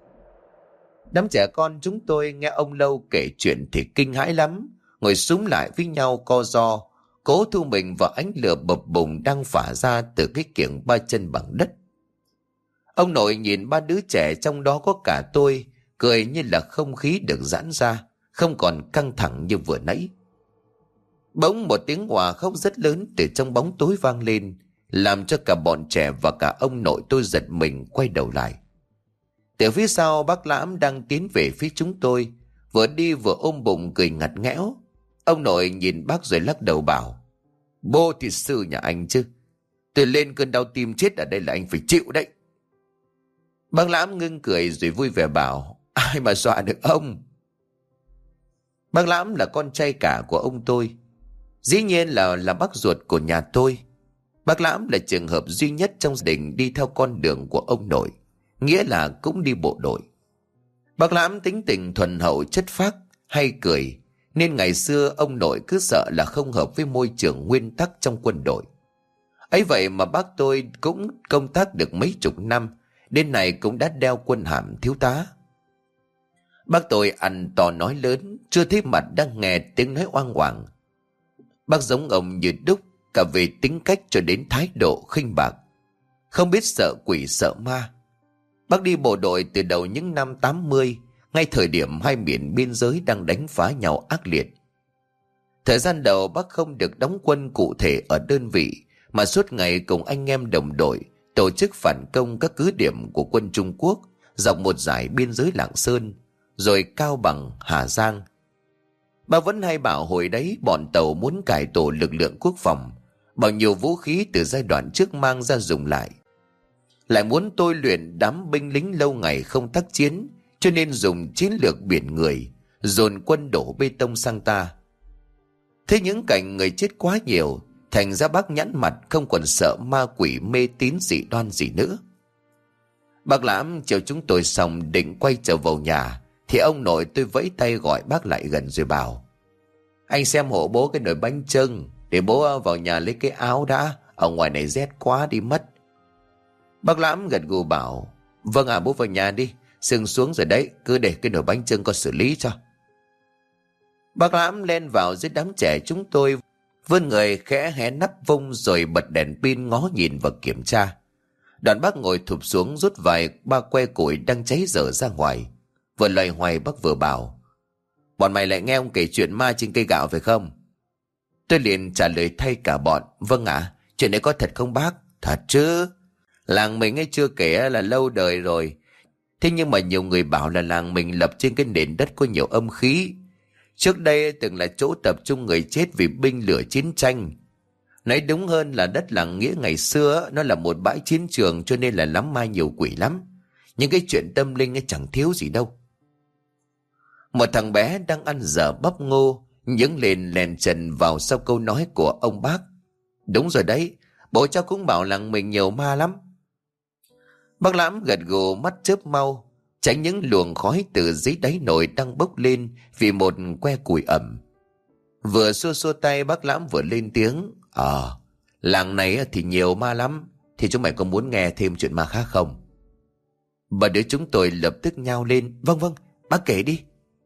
Đám trẻ con chúng tôi nghe ông Lâu kể chuyện thì kinh hãi lắm, ngồi xúm lại với nhau co ro, cố thu mình vào ánh lửa bập bùng đang phả ra từ cái kiểng 3 chân bằng đất. Ông nội nhìn 3 đứa trẻ, trong đó có cả tôi, cười như là không khí được giãn ra, không còn căng thẳng như vừa nãy. Bỗng một tiếng òa khóc rất lớn từ trong bóng tối vang lên, làm cho cả bọn trẻ và cả ông nội tôi giật mình quay đầu lại. Từ phía sau, bác Lãm đang tiến về phía chúng tôi, vừa đi vừa ôm bụng cười ngặt nghẽo. Ông nội nhìn bác rồi lắc đầu bảo: "Bố thì sư nhà anh chứ, tôi lên cơn đau tim chết ở đây là anh phải chịu đấy." Bác Lãm ngưng cười rồi vui vẻ bảo: "Ai mà dọa được ông." Bác Lãm là con trai cả của ông tôi, dĩ nhiên là bác ruột của nhà tôi. Bác Lãm là trường hợp duy nhất trong gia đình đi theo con đường của ông nội, nghĩa là cũng đi bộ đội. Bác Lãm tính tình thuần hậu chất phác, hay cười, nên ngày xưa ông nội cứ sợ là không hợp với môi trường nguyên tắc trong quân đội. Ấy vậy mà bác tôi cũng công tác được mấy chục năm, đến nay cũng đã đeo quân hàm thiếu tá. Bác tôi ăn to nói lớn, chưa thấy mặt đang nghe tiếng nói oang oàng. Bác giống ông như đúc, cả về tính cách cho đến thái độ khinh bạc, không biết sợ quỷ sợ ma. Bác đi bộ đội từ đầu những năm 80, ngay thời điểm hai miền biên giới đang đánh phá nhau ác liệt. Thời gian đầu bác không được đóng quân cụ thể ở đơn vị, mà suốt ngày cùng anh em đồng đội tổ chức phản công các cứ điểm của quân Trung Quốc dọc một dải biên giới Lạng Sơn, rồi Cao Bằng, Hà Giang. Bác vẫn hay bảo hồi đấy bọn Tàu muốn cải tổ lực lượng quốc phòng, bằng nhiều vũ khí từ giai đoạn trước mang ra dùng lại muốn tôi luyện đám binh lính lâu ngày không tác chiến, cho nên dùng chiến lược biển người, dồn quân đổ bê tông sang ta. Thế những cảnh người chết quá nhiều, thành ra bác nhẵn mặt không còn sợ ma quỷ mê tín dị đoan gì nữa. Bác Lãm chiều chúng tôi xong định quay trở vào nhà, thì ông nội tôi vẫy tay gọi bác lại gần rồi bảo: "Anh xem hộ bố cái nồi bánh chưng, để bố vào nhà lấy cái áo đã, ở ngoài này rét quá đi mất." Bác Lãm gật gù bảo: "Vâng ạ, bố vào nhà đi, sương xuống rồi đấy, cứ để cái nồi bánh chưng con xử lý cho." Bác Lãm len vào dưới đám trẻ chúng tôi, vươn người khẽ hé nắp vung rồi bật đèn pin ngó nhìn và kiểm tra. Đoạn bác ngồi thụp xuống rút vài ba que củi đang cháy dở ra ngoài. Vừa loay hoay bác vừa bảo: "Bọn mày lại nghe ông kể chuyện ma trên cây gạo phải không?" Tôi liền trả lời thay cả bọn: "Vâng ạ, chuyện đấy có thật không bác?" "Thật chứ, làng mình ấy chưa kể là lâu đời rồi. Thế nhưng mà nhiều người bảo là làng mình lập trên cái nền đất có nhiều âm khí. Trước đây từng là chỗ tập trung người chết vì binh lửa chiến tranh. Nói đúng hơn là đất làng Nghĩa ngày xưa nó là một bãi chiến trường, cho nên là lắm ma nhiều quỷ lắm. Những cái chuyện tâm linh ấy chẳng thiếu gì đâu." Một thằng bé đang ăn dở bắp ngô nhướng lên lèn trần vào sau câu nói của ông bác: "Đúng rồi đấy, bố cháu cũng bảo làng mình nhiều ma lắm." Bác Lãm gật gù mắt chớp mau, tránh những luồng khói từ dưới đáy nồi đang bốc lên vì một que củi ẩm. Vừa xua xua tay, bác Lãm vừa lên tiếng: Làng này thì nhiều ma lắm, thì chúng mày có muốn nghe thêm chuyện ma khác không?" Ba đứa chúng tôi lập tức nhao lên: Vâng vâng, bác kể đi."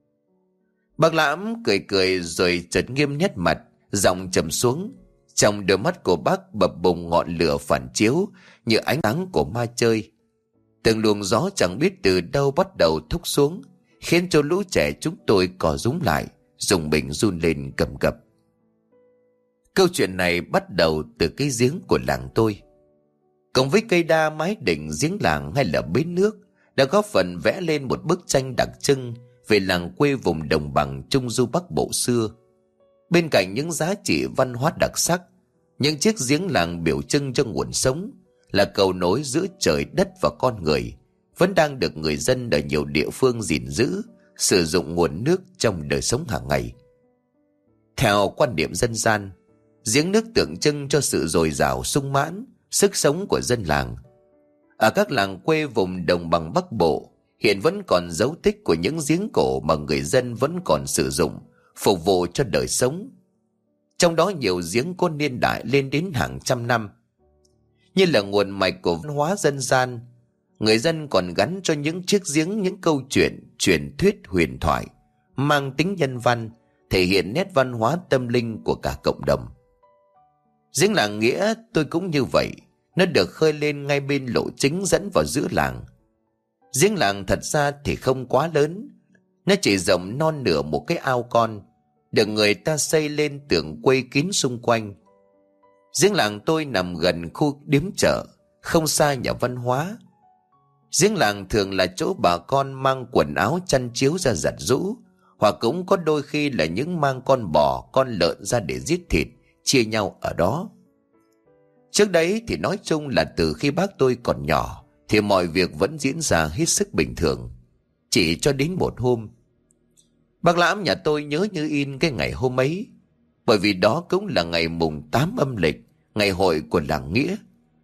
Bác Lãm cười cười rồi chợt nghiêm nét mặt, giọng trầm xuống. Trong đôi mắt của bác bập bùng ngọn lửa phản chiếu như ánh sáng của ma chơi. Từng luồng gió chẳng biết từ đâu bắt đầu thúc xuống, khiến cho lũ trẻ chúng tôi cò rúm lại, rùng mình run lên cầm cập. Câu chuyện này bắt đầu từ cái giếng của làng tôi. Cộng với cây đa mái đỉnh giếng làng hay là bến nước đã góp phần vẽ lên một bức tranh đặc trưng về làng quê vùng đồng bằng Trung Du Bắc Bộ xưa. Bên cạnh những giá trị văn hóa đặc sắc, những chiếc giếng làng biểu trưng cho nguồn sống, là cầu nối giữa trời đất và con người, vẫn đang được người dân ở nhiều địa phương gìn giữ, sử dụng nguồn nước trong đời sống hàng ngày. Theo quan niệm dân gian, giếng nước tượng trưng cho sự dồi dào sung mãn, sức sống của dân làng. Ở các làng quê vùng đồng bằng Bắc Bộ, hiện vẫn còn dấu tích của những giếng cổ mà người dân vẫn còn sử dụng, phục vụ cho đời sống. trong đó nhiều giếng có niên đại lên đến hàng trăm năm. Như là nguồn mạch của văn hóa dân gian, người dân còn gắn cho những chiếc giếng những câu chuyện, truyền thuyết huyền thoại, mang tính nhân văn, thể hiện nét văn hóa tâm linh của cả cộng đồng. Giếng làng Nghĩa tôi cũng như vậy, nó được khơi lên ngay bên lộ chính dẫn vào giữa làng. Giếng làng thật ra thì không quá lớn, nó chỉ rộng non nửa một cái ao con, được người ta xây lên tường quây kín xung quanh. Giếng làng tôi nằm gần khu điếm chợ, không xa nhà văn hóa. Giếng làng thường là chỗ bà con mang quần áo chăn chiếu ra giặt giũ, hoặc cũng có đôi khi là những mang con bò, con lợn ra để giết thịt, chia nhau ở đó. Trước đấy thì nói chung là từ khi bác tôi còn nhỏ thì mọi việc vẫn diễn ra hết sức bình thường. Chỉ cho đến một hôm, bác Lãm nhà tôi nhớ như in cái ngày hôm ấy, bởi vì đó cũng là ngày mùng 8 âm lịch, ngày hội của làng Nghĩa.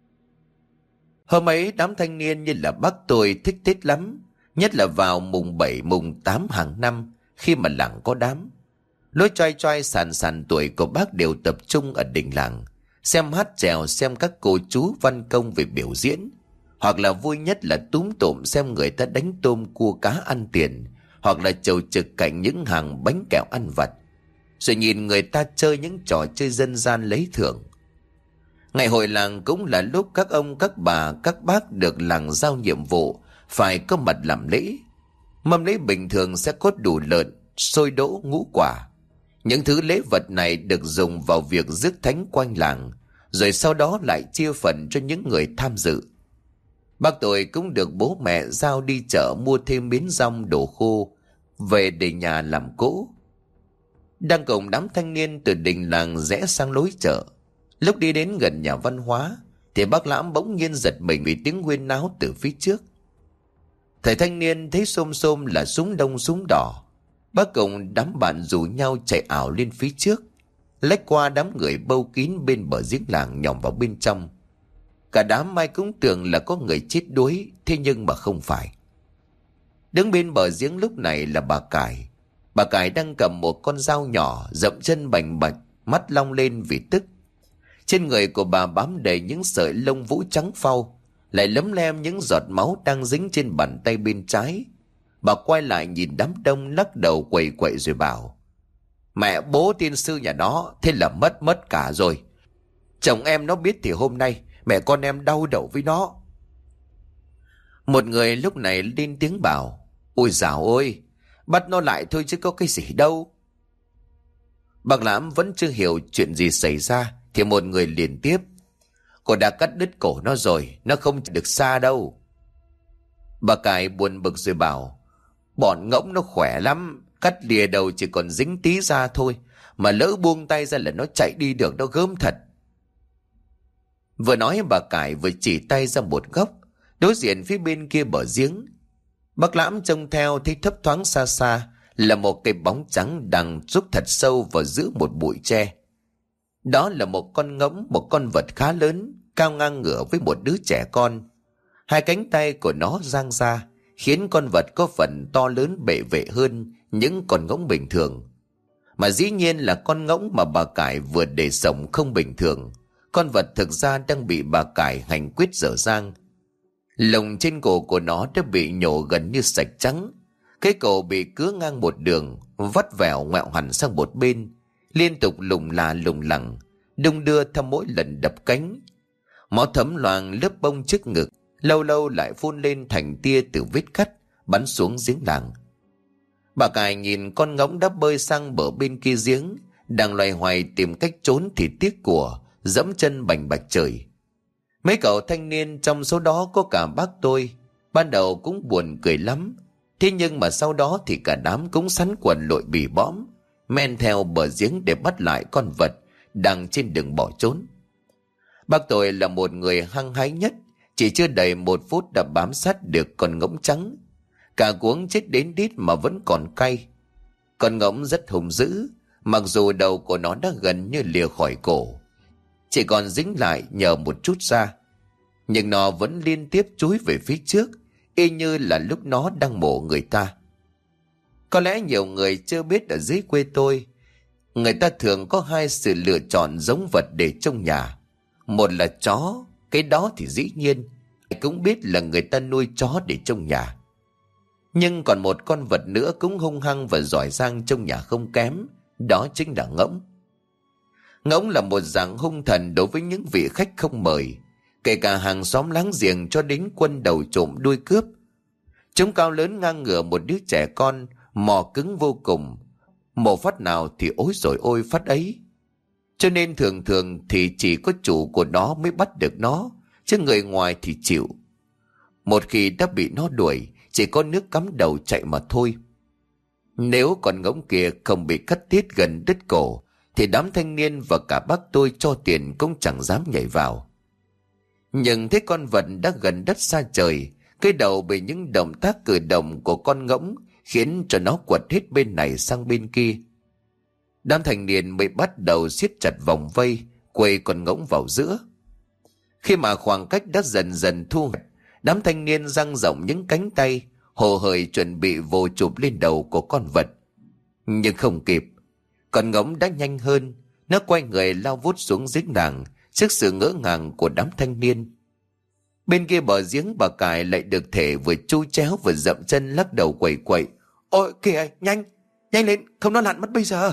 Hôm ấy đám thanh niên như là bác tôi thích Tết lắm, nhất là vào mùng 7, mùng 8 hàng năm khi mà làng có đám. Lối choai choai sàn sàn tuổi của bác đều tập trung ở đình làng, xem hát chèo, xem các cô chú văn công về biểu diễn, hoặc là vui nhất là túm tụm xem người ta đánh tôm cua cá ăn tiền, hoặc là chầu trực cạnh những hàng bánh kẹo ăn vặt, rồi nhìn người ta chơi những trò chơi dân gian lấy thưởng. Ngày hội làng cũng là lúc các ông, các bà, các bác được làng giao nhiệm vụ phải có mặt làm lễ. Mâm lễ bình thường sẽ có đủ lợn, xôi đỗ, ngũ quả. Những thứ lễ vật này được dùng vào việc rước thánh quanh làng, rồi sau đó lại chia phần cho những người tham dự. Bác tôi cũng được bố mẹ giao đi chợ mua thêm miến rong đồ khô về để nhà làm cỗ. Đang cùng đám thanh niên từ đình làng rẽ sang lối chợ, lúc đi đến gần nhà văn hóa thì bác Lãm bỗng nhiên giật mình vì tiếng huyên náo từ phía trước. Thầy thanh niên thấy xôm xôm là súng đông súng đỏ, bác cùng đám bạn rủ nhau chạy ảo lên phía trước, lách qua đám người bâu kín bên bờ giếng làng nhòm vào bên trong. Cả đám ai cũng tưởng là có người chết đuối, thế nhưng mà không phải. Đứng bên bờ giếng lúc này là bà Cải. Bà Cải đang cầm một con dao nhỏ, dậm chân bành bạch, mắt long lên vì tức. Trên người của bà bám đầy những sợi lông vũ trắng phau, lại lấm lem những giọt máu đang dính trên bàn tay bên trái. Bà quay lại nhìn đám đông, lắc đầu quẩy quậy rồi bảo: Mẹ bố tiên sư nhà nó, thế là mất cả rồi. Chồng em nó biết thì hôm nay mẹ con em đau đầu với nó. Một người lúc này lên tiếng bảo: Ôi dào ôi, bắt nó lại thôi chứ có cái gì đâu. Bác Lãm vẫn chưa hiểu chuyện gì xảy ra thì một người liền tiếp: Cô đã cắt đứt cổ nó rồi, nó không được xa đâu. Bà Cải buồn bực rồi bảo: Bọn ngỗng nó khỏe lắm, cắt lìa đầu chỉ còn dính tí ra thôi, mà lỡ buông tay ra là nó chạy đi được, nó gớm thật. Vừa nói bà Cải vừa chỉ tay ra một góc, đối diện phía bên kia bờ giếng. Bác Lãm trông theo thấy thấp thoáng xa xa là một cái bóng trắng đang rúc thật sâu vào giữa một bụi tre. Đó là một con ngỗng, một con vật khá lớn, cao ngang ngửa với một đứa trẻ con. Hai cánh tay của nó dang ra, khiến con vật có phần to lớn bệ vệ hơn những con ngỗng bình thường. Mà dĩ nhiên là con ngỗng mà bà Cải vừa để sống không bình thường. Con vật thực ra đang bị bà Cải hành quyết dở dang. Lồng trên cổ của nó đã bị nhổ gần như sạch trắng. Cái cổ bị cứa ngang một đường, vắt vẻo ngoẹo hẳn sang một bên, liên tục lủng là lủng lẳng, đung đưa theo mỗi lần đập cánh. Máu thấm loàng lớp bông trước ngực, lâu lâu lại phun lên thành tia từ vết cắt, bắn xuống giếng làng. Bà Cải nhìn con ngỗng đã bơi sang bờ bên kia giếng, đang loay hoay tìm cách trốn thì tiếc của, dẫm chân bành bạch trời. Mấy cậu thanh niên trong số đó có cả bác tôi, ban đầu cũng buồn cười lắm. Thế nhưng mà sau đó thì cả đám cũng sắn quần lội bì bõm, men theo bờ giếng để bắt lại con vật đang trên đường bỏ trốn. Bác tôi là một người hăng hái nhất, chỉ chưa đầy 1 phút đã bám sát được con ngỗng trắng. Cả cuống chết đến đít mà vẫn còn cay. Con ngỗng rất hung dữ, mặc dù đầu của nó đã gần như lìa khỏi cổ, chỉ còn dính lại nhờ một chút da, nhưng nó vẫn liên tiếp chúi về phía trước, y như là lúc nó đang mổ người ta. Có lẽ nhiều người chưa biết ở dưới quê tôi, Người ta thường có hai sự lựa chọn giống vật để trong nhà. Một là chó, cái đó thì dĩ nhiên ai cũng biết là người ta nuôi chó để trong nhà. Nhưng còn một con vật nữa cũng hung hăng và giỏi giang trong nhà không kém, đó chính là ngỗng. Ngỗng là một dạng hung thần đối với những vị khách không mời, kể cả hàng xóm láng giềng cho đến quân đầu trộm đuôi cướp. Chúng cao lớn ngang ngửa một đứa trẻ con, mỏ cứng vô cùng, mổ phát nào thì ối rồi ôi phát ấy. Cho nên thường thường thì chỉ có chủ của nó mới bắt được nó, chứ người ngoài thì chịu. Một khi đã bị nó đuổi, chỉ có nước cắm đầu chạy mà thôi. Nếu con ngỗng kia không bị cắt tiết gần đứt cổ, thì đám thanh niên và cả bác tôi cho tiền cũng chẳng dám nhảy vào. Nhưng thấy con vật đã gần đất xa trời, cái đầu bị những động tác cử động của con ngỗng khiến cho nó quật hết bên này sang bên kia. Đám thanh niên mới bắt đầu siết chặt vòng vây, quây con ngỗng vào giữa. Khi mà khoảng cách đã dần dần thu hẹp, đám thanh niên dang rộng những cánh tay, hồ hởi chuẩn bị vồ chụp lên đầu của con vật. Nhưng không kịp, con ngỗng đã nhanh hơn, nó quay người lao vút xuống giếng nàng trước sự ngỡ ngàng của đám thanh niên. Bên kia bờ giếng bà Cải lại được thể vừa chu chéo vừa dậm chân lắc đầu quẩy quậy. Ôi kìa, nhanh, nhanh lên, không nó lặn mất bây giờ.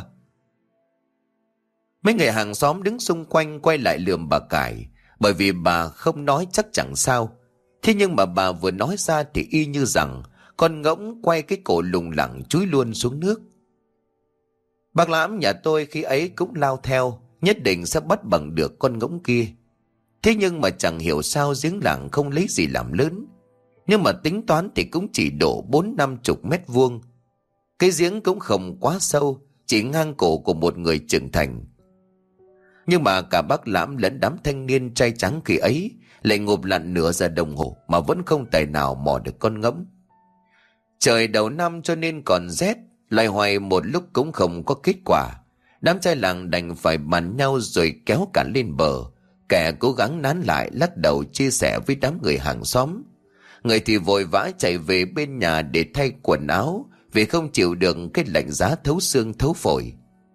Mấy người hàng xóm đứng xung quanh quay lại lườm bà Cải, bởi vì bà không nói chắc chẳng sao. Thế nhưng mà bà vừa nói ra thì y như rằng con ngỗng quay cái cổ lủng lẳng chúi luôn xuống nước. Bác Lãm nhà tôi khi ấy cũng lao theo, nhất định sẽ bắt bằng được con ngỗng kia. Thế nhưng mà chẳng hiểu sao giếng làng không lấy gì làm lớn. Nhưng mà tính toán thì cũng chỉ đổ 40-50 mét vuông. Cái giếng cũng không quá sâu, chỉ ngang cổ của một người trưởng thành. Nhưng mà cả bác Lãm lẫn đám thanh niên trai trắng khi ấy lại ngụp lặn nửa giờ đồng hồ mà vẫn không tài nào mò được con ngỗng. Trời đầu năm cho nên còn rét, loay hoay một lúc cũng không có kết quả. Đám trai làng đành phải bàn nhau rồi kéo cả lên bờ. Kẻ cố gắng nán lại lắc đầu chia sẻ với đám người hàng xóm. Người thì vội vã chạy về bên nhà để thay quần áo, vì không chịu được cái lạnh giá thấu xương thấu phổi.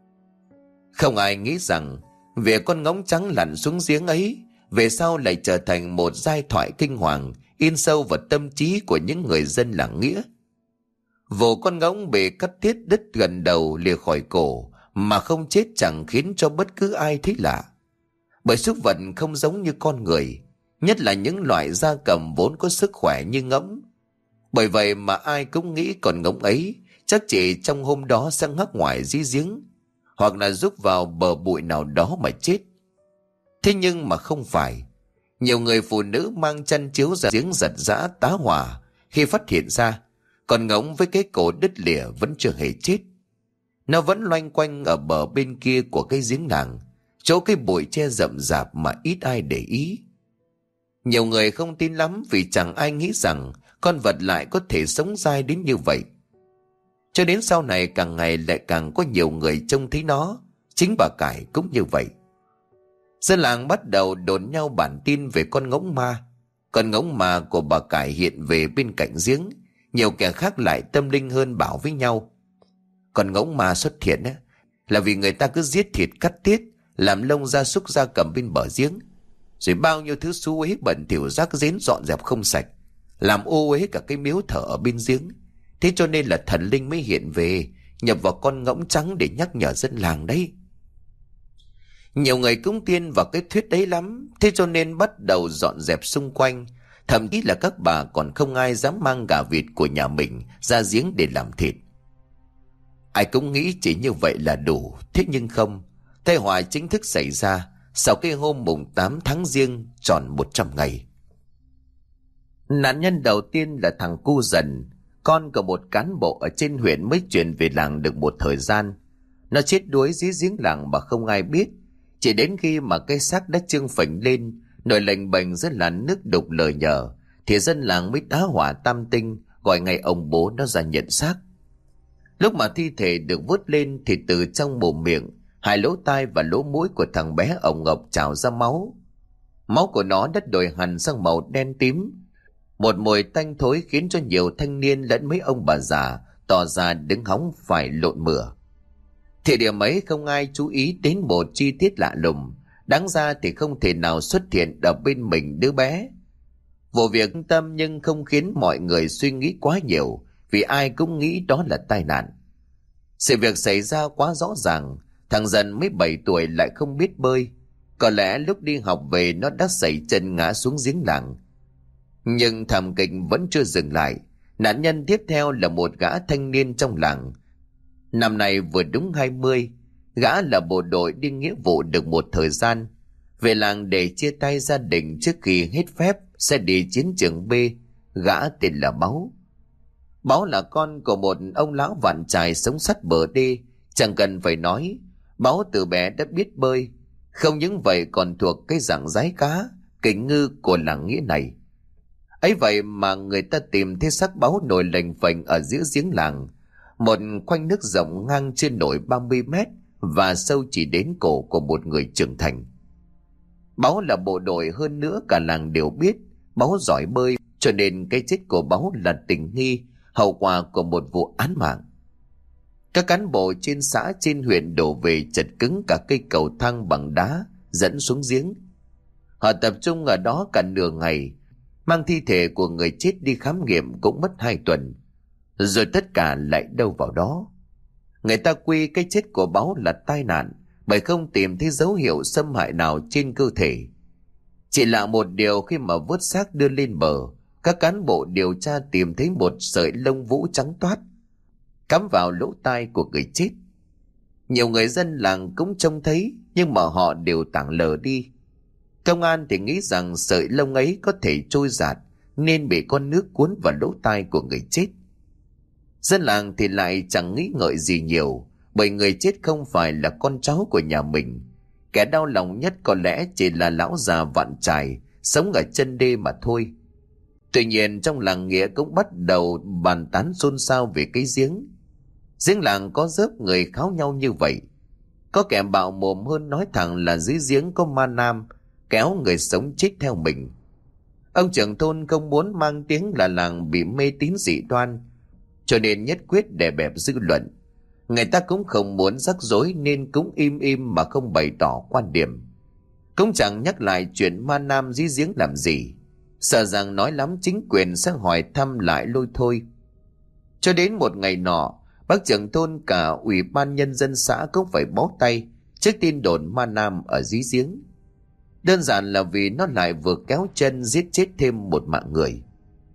Không ai nghĩ rằng việc con ngỗng trắng lặn xuống giếng ấy về sau lại trở thành một giai thoại kinh hoàng in sâu vào tâm trí của những người dân làng Nghĩa. Vụ con ngỗng bị cắt tiết đứt gần đầu lìa khỏi cổ mà không chết chẳng khiến cho bất cứ ai thấy lạ. Bởi súc vật không giống như con người, nhất là những loại gia cầm vốn có sức khỏe như ngỗng. Bởi vậy mà ai cũng nghĩ con ngỗng ấy chắc chỉ trong hôm đó sẽ ngắc ngoài dưới giếng, hoặc là rúc vào bờ bụi nào đó mà chết. Thế nhưng mà không phải. Nhiều người phụ nữ mang chăn chiếu ra giếng giật giã tá hỏa khi phát hiện ra con ngỗng với cái cổ đứt lìa vẫn chưa hề chết. Nó vẫn loanh quanh ở bờ bên kia của cái giếng làng, chỗ cái bụi che rậm rạp mà ít ai để ý. Nhiều người không tin lắm vì chẳng ai nghĩ rằng con vật lại có thể sống dai đến như vậy. Cho đến sau này càng ngày lại càng có nhiều người trông thấy nó, chính bà Cải cũng như vậy. Dân làng bắt đầu đồn nhau bản tin về con ngỗng ma. Con ngỗng ma của bà Cải hiện về bên cạnh giếng, nhiều kẻ khác lại tâm linh hơn bảo với nhau. Con ngỗng ma xuất hiện là vì người ta cứ giết thịt cắt tiết, làm lông gia súc gia cầm bên bờ giếng, rồi bao nhiêu thứ xú uế bẩn thỉu rác rến dọn dẹp không sạch, làm ô uế cả cái miếu thờ ở bên giếng. Thế cho nên là thần linh mới hiện về, nhập vào con ngỗng trắng để nhắc nhở dân làng đấy. Nhiều người cũng tin vào cái thuyết đấy lắm, thế cho nên bắt đầu dọn dẹp xung quanh. Thậm chí là các bà còn không ai dám mang gà vịt của nhà mình ra giếng để làm thịt. Ai cũng nghĩ chỉ như vậy là đủ, thế nhưng không. Tai họa chính thức xảy ra sau cái hôm mùng 8 tháng Giêng tròn 100 ngày. Nạn nhân đầu tiên là thằng Cu Dần, con của một cán bộ ở trên huyện mới chuyển về làng được một thời gian. Nó chết đuối dưới giếng làng mà không ai biết. Chỉ đến khi mà cái xác đã trương phình lên, nổi lềnh bềnh rất là nước đục lờ nhờ, thì dân làng mới tá hỏa tam tinh, gọi ngay ông bố nó ra nhận xác. Lúc mà thi thể được vớt lên thì từ trong mồm miệng, hai lỗ tai và lỗ mũi của thằng bé ổng ngọc trào ra máu. Máu của nó đã đổi hẳn sang màu đen tím. Một mùi tanh thối khiến cho nhiều thanh niên lẫn mấy ông bà già tỏ ra đứng hóng phải lộn mửa. Thì điểm ấy không ai chú ý đến một chi tiết lạ lùng, đáng ra thì không thể nào xuất hiện ở bên mình đứa bé. Vụ việc tâm nhưng không khiến mọi người suy nghĩ quá nhiều, vì ai cũng nghĩ đó là tai nạn. Sự việc xảy ra quá rõ ràng, thằng Dần mới 7 tuổi lại không biết bơi. Có lẽ lúc đi học về nó đã sẩy chân ngã xuống giếng làng. Nhưng thảm kịch vẫn chưa dừng lại. Nạn nhân tiếp theo là một gã thanh niên trong làng. Năm nay vừa đúng 20, gã là bộ đội đi nghĩa vụ được một thời gian. Về làng để chia tay gia đình trước khi hết phép sẽ đi chiến trường B. Gã tên là Báu. Báu là con của một ông lão vạn trài sống sát bờ đê. Chẳng cần phải nói, Báu từ bé đã biết bơi. Không những vậy còn thuộc cái dạng rái cá, kình ngư của làng nghĩa này. Ấy vậy mà người ta tìm thấy xác Báu nổi lềnh phềnh ở giữa giếng làng. Một khoanh nước rộng ngang trên nổi 30 mét và sâu chỉ đến cổ của một người trưởng thành. Báu là bộ đội, hơn nữa cả làng đều biết Báu giỏi bơi, cho nên cái chết của Báu là tình nghi, hậu quả của một vụ án mạng. Các cán bộ trên xã trên huyện đổ về chật cứng cả cây cầu thang bằng đá dẫn xuống giếng. Họ tập trung ở đó cả nửa ngày, mang thi thể của người chết đi khám nghiệm cũng mất 2 tuần. Rồi tất cả lại đâu vào đó. Người ta quy cái chết của Báu là tai nạn, bởi không tìm thấy dấu hiệu xâm hại nào trên cơ thể. Chỉ là một điều, khi mà vớt xác đưa lên bờ, các cán bộ điều tra tìm thấy một sợi lông vũ trắng toát cắm vào lỗ tai của người chết. Nhiều người dân làng cũng trông thấy, nhưng mà họ đều tảng lờ đi. Công an thì nghĩ rằng sợi lông ấy có thể trôi giạt nên bị con nước cuốn vào lỗ tai của người chết. Dân làng thì lại chẳng nghĩ ngợi gì nhiều, bởi người chết không phải là con cháu của nhà mình. Kẻ đau lòng nhất có lẽ chỉ là lão già vạn trài sống ở chân đê mà thôi. Tuy nhiên trong làng nghĩa cũng bắt đầu bàn tán xôn xao về cái giếng. Giếng làng có rớp người kháo nhau như vậy. Có kẻ bạo mồm hơn nói thẳng là dưới giếng có ma nam kéo người sống chết theo mình. Ông trưởng thôn không muốn mang tiếng là làng bị mê tín dị đoan, cho nên nhất quyết đè bẹp dư luận. Người ta cũng không muốn rắc rối nên cũng im im mà không bày tỏ quan điểm. Cũng chẳng nhắc lại chuyện ma nam dưới giếng làm gì, sợ rằng nói lắm chính quyền sẽ hỏi thăm lại lôi thôi. Cho đến một ngày nọ, bác trưởng thôn cả ủy ban nhân dân xã cũng phải bó tay trước tin đồn ma nam ở dưới giếng. Đơn giản là vì nó lại vừa kéo chân giết chết thêm một mạng người.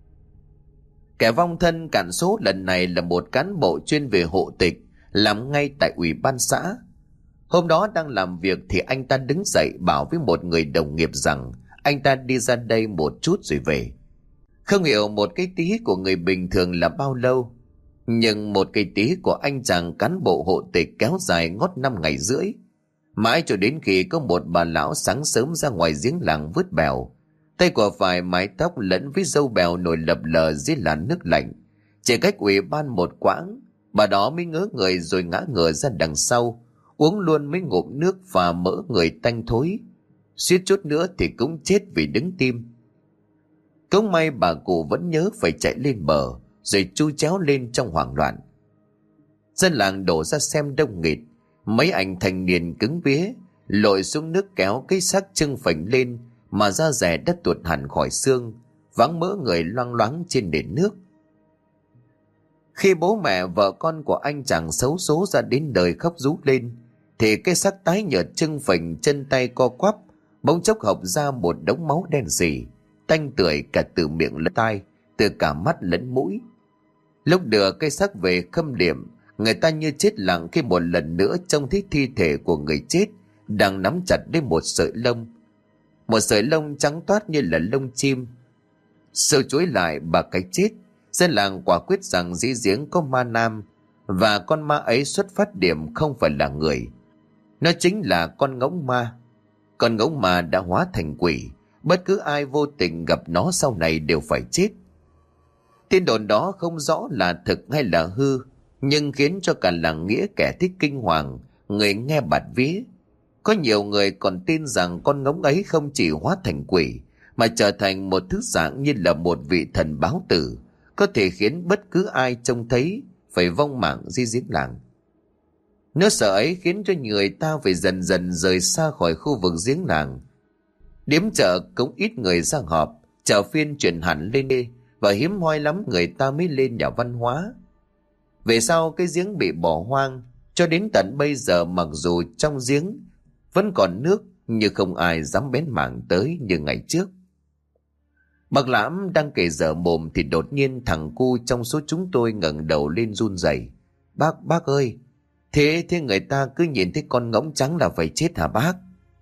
Kẻ vong thân cạn số lần này là một cán bộ chuyên về hộ tịch, làm ngay tại ủy ban xã. Hôm đó đang làm việc thì anh ta đứng dậy bảo với một người đồng nghiệp rằng anh ta đi ra đây một chút rồi về. Không hiểu một cái tí của người bình thường là bao lâu, nhưng một cái tí của anh chàng cán bộ hộ tịch kéo dài ngót 5 ngày rưỡi. Mãi cho đến khi có một bà lão sáng sớm ra ngoài giếng làng vớt bèo. Tay của phải mái tóc lẫn với râu bèo nổi lập lờ dưới làn nước lạnh. Chỉ cách ủy ban một quãng, bà đó mới ngớ người rồi ngã ngửa ra đằng sau, uống luôn mấy ngụm nước và mỡ người tanh thối. Suýt chút nữa thì cũng chết vì đứng tim. Cũng may bà cụ vẫn nhớ phải chạy lên bờ, rồi chu chéo lên trong hoảng loạn. Dân làng đổ ra xem đông nghịt. Mấy anh thanh niên cứng vía lội xuống nước kéo cái xác trưng phình lên mà da rẻ đã tuột hẳn khỏi xương, váng mỡ người loang loáng trên nền nước. Khi bố mẹ vợ con của anh chàng xấu số ra đến đời khóc rú lên, thì cái xác tái nhợt trưng phình, chân tay co quắp, bỗng chốc hộc ra một đống máu đen sì, tanh tưởi cả từ miệng lẫn tai, từ cả mắt lẫn mũi. Lúc đưa cái xác về khâm liệm, người ta như chết lặng khi một lần nữa trông thấy thi thể của người chết đang nắm chặt đến một sợi lông. Một sợi lông trắng toát như là lông chim. Sâu chuỗi lại bà cái chết, dân làng quả quyết rằng dưới giếng có ma nam, và con ma ấy xuất phát điểm không phải là người. Nó chính là con ngỗng ma. Con ngỗng ma đã hóa thành quỷ, bất cứ ai vô tình gặp nó sau này đều phải chết. Tin đồn đó không rõ là thực hay là hư, nhưng khiến cho cả làng nghĩa kẻ thích kinh hoàng, người nghe bạt vía. Có nhiều người còn tin rằng con ngỗng ấy không chỉ hóa thành quỷ, mà trở thành một thứ dạng như là một vị thần báo tử, có thể khiến bất cứ ai trông thấy phải vong mạng dưới giếng làng. Nỗi sợ ấy khiến cho người ta phải dần dần rời xa khỏi khu vực giếng làng. Điếm chợ cũng ít người ra họp, chợ phiên chuyển hẳn lên đê, và hiếm hoi lắm người ta mới lên nhà văn hóa. Về sau cái giếng bị bỏ hoang, cho đến tận bây giờ mặc dù trong giếng vẫn còn nước, nhưng không ai dám bén mảng tới như ngày trước. Bác Lãm đang kể dở mồm thì đột nhiên thằng cu trong số chúng tôi ngẩng đầu lên run rẩy. Bác ơi, thế người ta cứ nhìn thấy con ngỗng trắng là phải chết hả bác?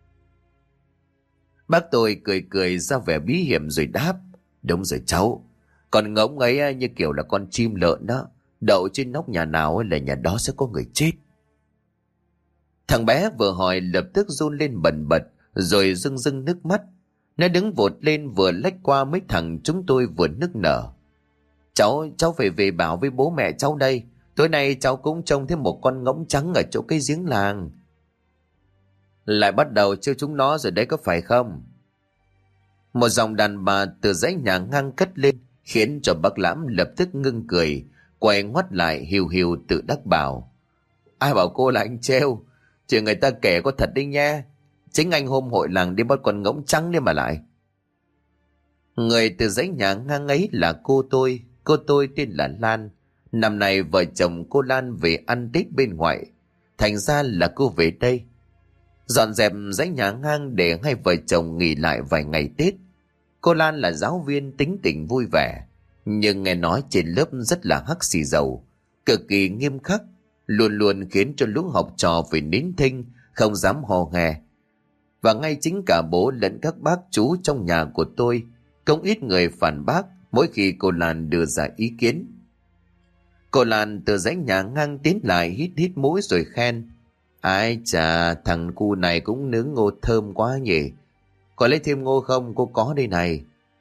Bác tôi cười ra vẻ bí hiểm rồi đáp: Đúng rồi cháu, con ngỗng ấy như kiểu là con chim lợn đó, đậu trên nóc nhà nào là nhà đó sẽ có người chết. Thằng bé vừa hỏi lập tức run lên bần bật, rồi rưng rưng nước mắt. Nó đứng vụt lên vừa lách qua mấy thằng chúng tôi vừa nức nở. Cháu phải về bảo với bố mẹ cháu đây. Tối nay cháu cũng trông thấy một con ngỗng trắng ở chỗ cái giếng làng. Lại bắt đầu trêu chúng nó rồi đấy có phải không? Một dòng đàn bà từ dãy nhà ngang cất lên, khiến cho bác Lãm lập tức ngưng cười, quay ngoắt lại hiu hiu tự đắc bảo: Ai bảo cô là anh trêu, chuyện người ta kể có thật đấy nha. Chính anh hôm hội làng đi bắt con ngỗng trắng đi mà lại. Người từ dãy nhà ngang ấy là cô tôi tên là Lan. Năm nay vợ chồng cô Lan về ăn Tết bên ngoại, thành ra là cô về đây dọn dẹp dãy nhà ngang để hai vợ chồng nghỉ lại vài ngày Tết. Cô Lan là giáo viên tính tình vui vẻ, nhưng nghe nói trên lớp rất là hắc xì dầu, cực kỳ nghiêm khắc, luôn luôn khiến cho lũ học trò phải nín thinh, không dám hò hè. Và ngay chính cả bố lẫn các bác chú trong nhà của tôi, không ít người phản bác mỗi khi cô Lan đưa ra ý kiến. Cô Lan từ dãy nhà ngang tiến lại hít hít mũi rồi khen: Ai chà, thằng cu này cũng nướng ngô thơm quá nhỉ. Có lấy thêm ngô không? Cô có đây này.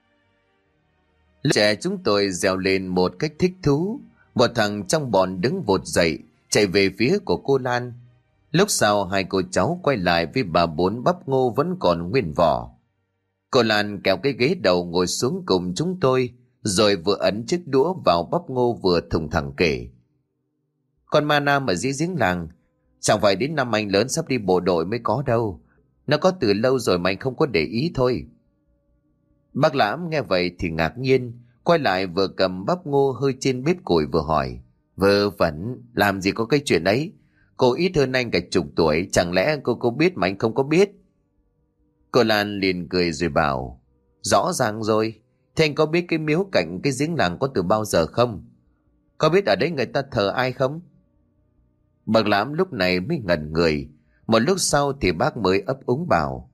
Lớp trẻ chúng tôi reo lên một cách thích thú. Một thằng trong bọn đứng vụt dậy, chạy về phía của cô Lan. Lúc sau hai cô cháu quay lại với bà bốn bắp ngô vẫn còn nguyên vỏ. Cô Lan kéo cái ghế đầu ngồi xuống cùng chúng tôi, rồi vừa ấn chiếc đũa vào bắp ngô vừa thùng thẳng kể: Con ma nam ở dưới giếng làng, chẳng phải đến năm anh lớn sắp đi bộ đội mới có đâu. Nó có từ lâu rồi mà anh không có để ý thôi. Bác Lãm nghe vậy thì ngạc nhiên, quay lại vừa cầm bắp ngô hơi trên bếp củi vừa hỏi: Vơ vẩn, làm gì có cái chuyện ấy? Cô ít hơn anh cả chục tuổi, chẳng lẽ cô biết mà anh không có biết? Cô Lan liền cười rồi bảo: Rõ ràng rồi, thế anh có biết cái miếu cạnh cái giếng làng có từ bao giờ không? Có biết ở đấy người ta thờ ai không? Bác Lãm lúc này mới ngẩn người. Một lúc sau thì bác mới ấp úng bảo: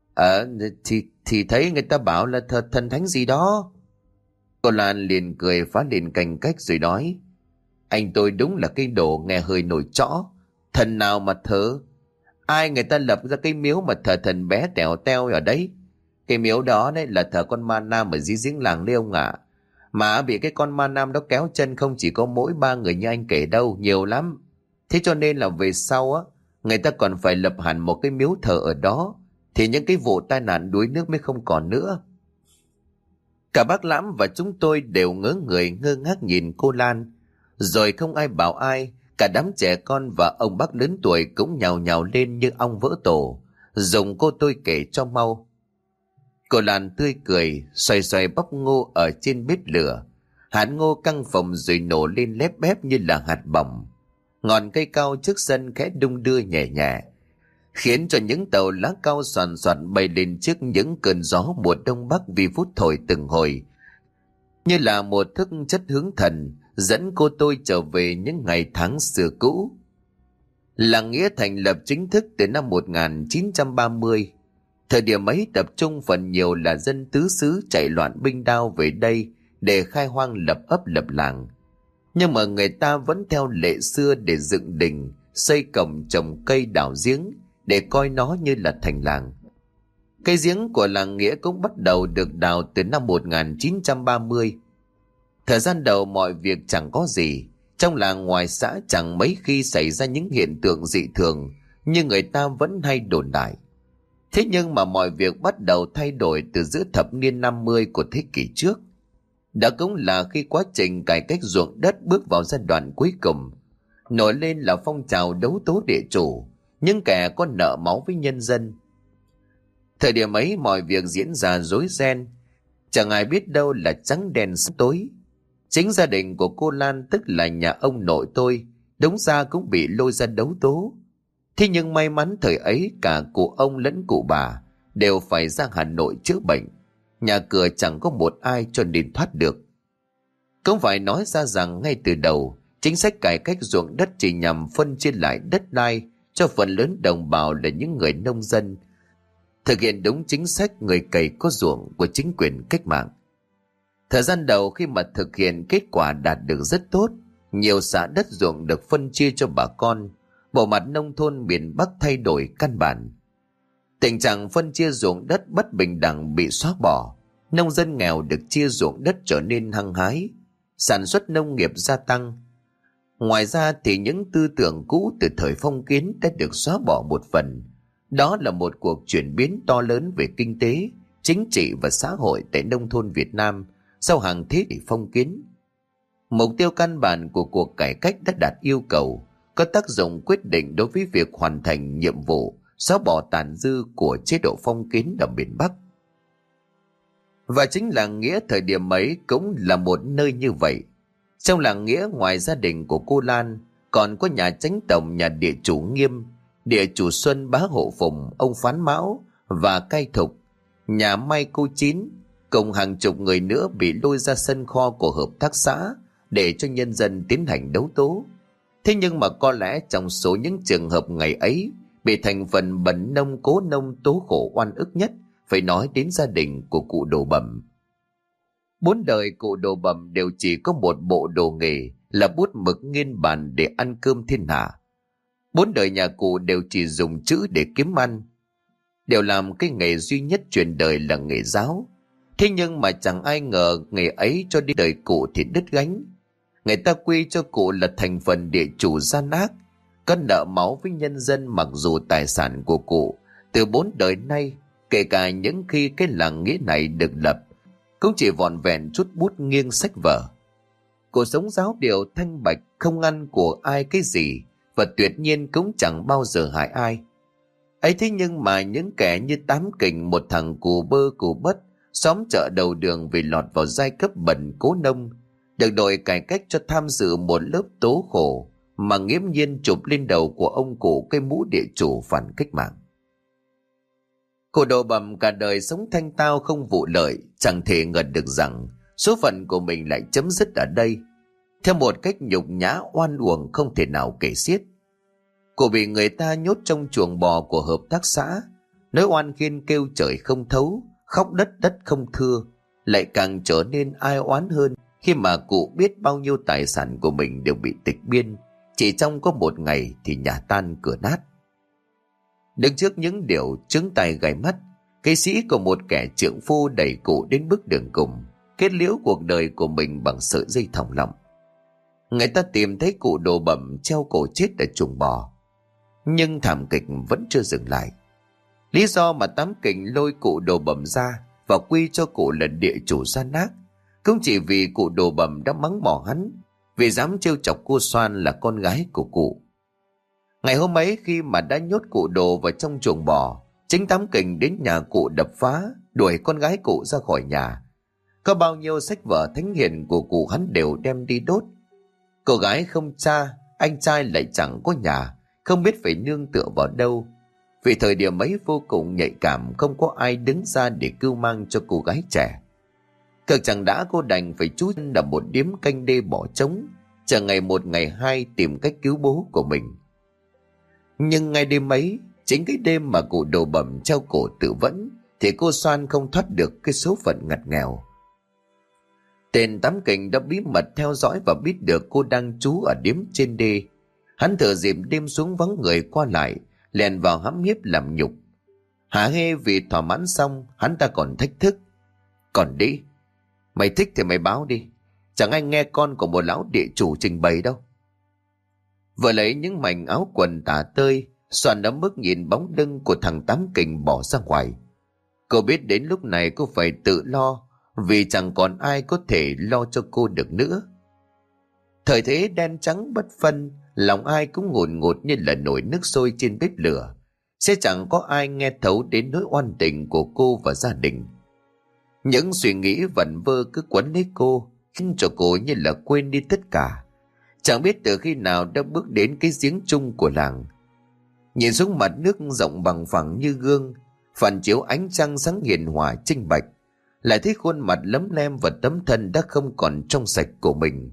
Thì thấy người ta bảo là thờ thần thánh gì đó. Cô Lan liền cười phá lên cành cách rồi nói: Anh tôi đúng là cái đồ nghe hơi nổi trõ. Thần nào mà thờ? Ai người ta lập ra cái miếu mà thờ thần bé tèo teo ở đấy? Cái miếu đó đấy là thờ con ma nam ở dưới giếng làng đấy ông ạ. Mà bị cái con ma nam đó kéo chân không chỉ có mỗi 3 người như anh kể đâu, nhiều lắm. Thế cho nên là về sau á, người ta còn phải lập hẳn một cái miếu thờ ở đó, thì những cái vụ tai nạn đuối nước mới không còn nữa. Cả bác Lãm và chúng tôi đều ngớ người ngơ ngác nhìn cô Lan. Rồi không ai bảo ai, cả đám trẻ con và ông bác lớn tuổi cũng nhào nhào lên như ong vỡ tổ, dùng cô tôi kể cho mau. Cô Lan tươi cười, xoay xoay bắp ngô ở trên bếp lửa. Hạt ngô căng phồng rồi nổ lên lép bép như là hạt bỏng. Ngọn cây cao trước sân khẽ đung đưa nhẹ nhẹ, khiến cho những tàu lá cao xoàn xoàn bay lên trước những cơn gió mùa đông bắc vi vút thổi từng hồi, như là một thức chất hướng thần dẫn cô tôi trở về những ngày tháng xưa cũ. Làng Nghĩa thành lập chính thức từ năm 1930. Thời điểm ấy tập trung phần nhiều là dân tứ xứ chạy loạn binh đao về đây để khai hoang lập ấp lập làng. Nhưng mà người ta vẫn theo lệ xưa để dựng đình, xây cổng, trồng cây, đào giếng để coi nó như là thành làng. Cây giếng của làng Nghĩa cũng bắt đầu được đào từ năm 1930. Thời gian đầu mọi việc chẳng có gì, trong làng ngoài xã chẳng mấy khi xảy ra những hiện tượng dị thường như người ta vẫn hay đồn đại. Thế nhưng mà mọi việc bắt đầu thay đổi từ giữa thập niên 50 của thế kỷ trước. Đó cũng là khi quá trình cải cách ruộng đất bước vào giai đoạn cuối cùng. nổi lên là phong trào đấu tố địa chủ, những kẻ có nợ máu với nhân dân. Thời điểm ấy mọi việc diễn ra rối ren, chẳng ai biết đâu là trắng đen sáng tối. Chính gia đình của cô Lan, tức là nhà ông nội tôi, đúng ra cũng bị lôi ra đấu tố. Thế nhưng may mắn thời ấy cả cụ ông lẫn cụ bà đều phải ra Hà Nội chữa bệnh, nhà cửa chẳng có một ai cho nên thoát được. Cũng phải nói ra rằng ngay từ đầu, chính sách cải cách ruộng đất chỉ nhằm phân chia lại đất đai cho phần lớn đồng bào là những người nông dân, thực hiện đúng chính sách người cày có ruộng của chính quyền cách mạng. Thời gian đầu khi mà thực hiện, kết quả đạt được rất tốt, nhiều xã đất ruộng được phân chia cho bà con, bộ mặt nông thôn miền Bắc thay đổi căn bản. Tình trạng phân chia ruộng đất bất bình đẳng bị xóa bỏ, nông dân nghèo được chia ruộng đất trở nên hăng hái, sản xuất nông nghiệp gia tăng. Ngoài ra thì những tư tưởng cũ từ thời phong kiến đã được xóa bỏ một phần. Đó là một cuộc chuyển biến to lớn về kinh tế, chính trị và xã hội tại nông thôn Việt Nam sau hàng thế kỷ phong kiến. Mục tiêu căn bản của cuộc cải cách đã đạt yêu cầu, có tác dụng quyết định đối với việc hoàn thành nhiệm vụ xóa bỏ tàn dư của chế độ phong kiến ở miền Bắc. Và chính làng Nghĩa thời điểm ấy cũng là một nơi như vậy. Trong làng Nghĩa, ngoài gia đình của cô Lan, còn có nhà chánh tổng, nhà địa chủ Nghiêm, địa chủ Xuân, bá hộ Phùng, ông Phán Mão và cai Thục, nhà Mai cô Chín, cùng hàng chục người nữa bị lôi ra sân kho của hợp tác xã để cho nhân dân tiến hành đấu tố. Thế nhưng mà có lẽ trong số những trường hợp ngày ấy bị thành phần bần nông cố nông tố khổ oan ức nhất, phải nói đến gia đình của cụ Đồ Bẩm. 4 đời cụ Đồ Bẩm đều chỉ có một bộ đồ nghề là bút mực nghiên bàn để ăn cơm thiên hạ. 4 đời nhà cụ đều chỉ dùng chữ để kiếm ăn, đều làm cái nghề duy nhất truyền đời là nghề giáo. Thế nhưng mà chẳng ai ngờ nghề ấy cho đi đời cụ thì đứt gánh. Người ta quy cho cụ là thành phần địa chủ gian ác, có nợ máu với nhân dân, mặc dù tài sản của cụ từ 4 đời nay, kể cả những khi cái làng Nghĩa này được lập, cũng chỉ vỏn vẹn chút bút nghiêng sách vở. Cuộc sống giáo điều thanh bạch, không ăn của ai cái gì, và tuyệt nhiên cũng chẳng bao giờ hại ai. Ấy thế nhưng mà những kẻ như Tám Kình, một thằng cù bơ cù bất, xóm chợ đầu đường vì lọt vào giai cấp bần cố nông, được đội cải cách cho tham dự một lớp tố khổ mà nghiễm nhiên chụp lên đầu của ông cụ cái mũ địa chủ phản cách mạng. Cụ Đồ Bẩm cả đời sống thanh tao không vụ lợi, chẳng thể ngờ được rằng số phận của mình lại chấm dứt ở đây, theo một cách nhục nhã oan uổng không thể nào kể xiết. Cụ bị người ta nhốt trong chuồng bò của hợp tác xã, nói oan khiên kêu trời không thấu, khóc đất đất không thưa, lại càng trở nên ai oán hơn khi mà cụ biết bao nhiêu tài sản của mình đều bị tịch biên, chỉ trong có một ngày thì nhà tan cửa nát. Đứng trước những điều chướng tai gai mắt, cái sĩ của một kẻ trượng phu đẩy cụ đến bước đường cùng, kết liễu cuộc đời của mình bằng sợi dây thòng lọng. Người ta tìm thấy cụ Đồ Bẩm treo cổ chết ở chuồng bò, nhưng thảm kịch vẫn chưa dừng lại. Lý do mà Tám Kình lôi cụ Đồ Bẩm ra và quy cho cụ là địa chủ gian ác, cũng chỉ vì cụ Đồ Bẩm đã mắng mỏ hắn vì dám trêu chọc cô Xoan là con gái của cụ. Ngày hôm ấy khi mà đã nhốt cụ Đồ vào trong chuồng bò, chính Tám Kình đến nhà cụ đập phá, đuổi con gái cụ ra khỏi nhà. Có bao nhiêu sách vở thánh hiền của cụ hắn đều đem đi đốt. Cô gái không cha, anh trai lại chẳng có nhà, không biết phải nương tựa vào đâu. Vì thời điểm ấy vô cùng nhạy cảm, không có ai đứng ra để cưu mang cho cô gái trẻ. Cực chẳng đã, cô đành phải trú chân là một điếm canh đê bỏ trống, chờ ngày một ngày hai tìm cách cứu bố của mình. Nhưng ngay đêm ấy, chính cái đêm mà cụ Đồ Bẩm treo cổ tự vẫn, thì cô Xoan không thoát được cái số phận ngặt nghèo. Tên Tám Kình đã bí mật theo dõi và biết được cô đang trú ở điếm trên đê. Hắn thừa dịp đêm xuống vắng người qua lại, lèn vào hãm hiếp làm nhục. Hả hê vì thỏa mãn xong, hắn ta còn thách thức: "Còn đi, mày thích thì mày báo đi, chẳng ai nghe con của một lão địa chủ trình bày đâu." Vừa lấy những mảnh áo quần tả tơi, Xoan ấm ức nhìn bóng lưng của thằng Tám Kình bỏ ra ngoài. Cô biết đến lúc này cô phải tự lo, vì chẳng còn ai có thể lo cho cô được nữa. Thời thế đen trắng bất phân, lòng ai cũng ngùn ngụt như là nồi nước sôi trên bếp lửa. Sẽ chẳng có ai nghe thấu đến nỗi oan tình của cô và gia đình. Những suy nghĩ vẩn vơ cứ quấn lấy cô, khiến cho cô như là quên đi tất cả. Chẳng biết từ khi nào đã bước đến cái giếng chung của làng. Nhìn xuống mặt nước rộng bằng phẳng như gương, phản chiếu ánh trăng sáng hiền hòa trinh bạch, lại thấy khuôn mặt lấm lem và tấm thân đã không còn trong sạch của mình.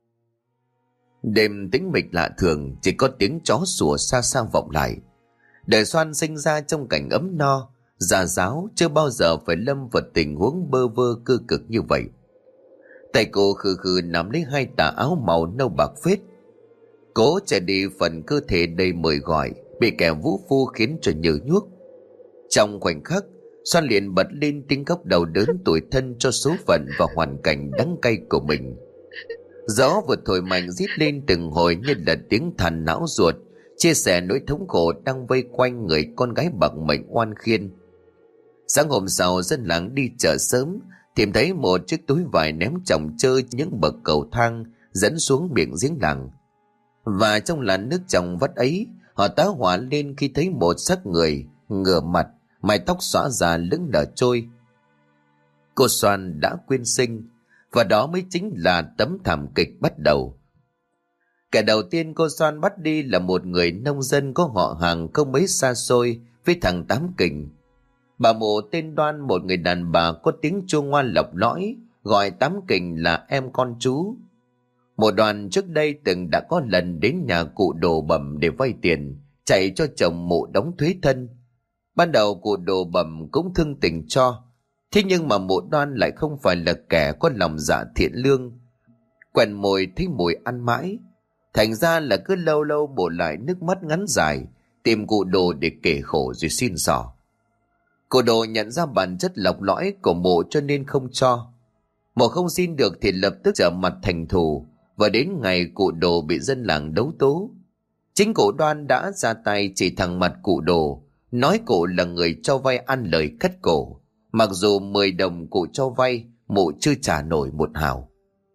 Đêm tĩnh mịch lạ thường, chỉ có tiếng chó sủa xa xa vọng lại. Đời Xoan sinh ra trong cảnh ấm no, gia giáo, chưa bao giờ phải lâm vào tình huống bơ vơ cơ cực như vậy. Tay cô khừ khừ nắm lấy hai tà áo màu nâu bạc phết, cố chạy đi phần cơ thể đầy mời gọi, bị kẻ vũ phu khiến cho nhừ nhuốc. Trong khoảnh khắc, Xoan liền bật lên tiếng khóc đầu đớn tủi thân cho số phận và hoàn cảnh đắng cay của mình. Gió vừa thổi mạnh rít lên từng hồi như là tiếng than não ruột, chia sẻ nỗi thống khổ đang vây quanh người con gái bạc mệnh oan khiên. Sáng hôm sau, dân làng đi chợ sớm, tìm thấy một chiếc túi vải ném chồng chơi những bậc cầu thang dẫn xuống miệng giếng làng. Và trong làn nước trong vắt ấy, họ tá hỏa lên khi thấy một xác người ngửa mặt, mái tóc xõa ra lững lờ trôi. Cô Xoan đã quyên sinh, và đó mới chính là tấm thảm kịch bắt đầu. Kẻ đầu tiên cô Xoan bắt đi là một người nông dân có họ hàng không mấy xa xôi với thằng Tám Kình. Bà mụ tên Đoan, một người đàn bà có tiếng chua ngoan lọc lõi, gọi Tám Kình là em con chú. Một Đoàn trước đây từng đã có lần đến nhà cụ Đồ Bẩm để vay tiền, chạy cho chồng mụ đóng thuế thân. Ban đầu cụ Đồ Bẩm cũng thương tình cho, thế nhưng mà mụ Đoan lại không phải là kẻ có lòng dạ thiện lương. Quen mồi thấy mùi ăn mãi, thành ra là cứ lâu lâu bổ lại nước mắt ngắn dài, tìm cụ Đồ để kể khổ rồi xin xỏ. Cụ Đồ nhận ra bản chất lọc lõi của mụ cho nên không cho. Mụ không xin được thì lập tức trở mặt thành thù, và đến ngày cụ Đồ bị dân làng đấu tố, chính cụ Đoan đã ra tay chỉ thẳng mặt cụ Đồ, nói cụ là người cho vay ăn lời cắt cổ, mặc dù 10 đồng cụ cho vay, mụ chưa trả nổi một hào.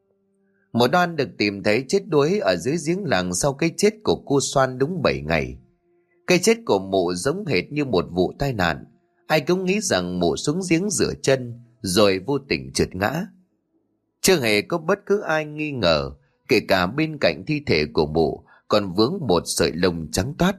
Một Đoan được tìm thấy chết đuối ở dưới giếng làng sau cái chết của cô Xoan đúng 7 ngày. Cái chết của mụ giống hệt như một vụ tai nạn. Ai cũng nghĩ rằng mụ xuống giếng rửa chân rồi vô tình trượt ngã. Chưa hề có bất cứ ai nghi ngờ, kể cả bên cạnh thi thể của mụ còn vướng một sợi lông trắng toát.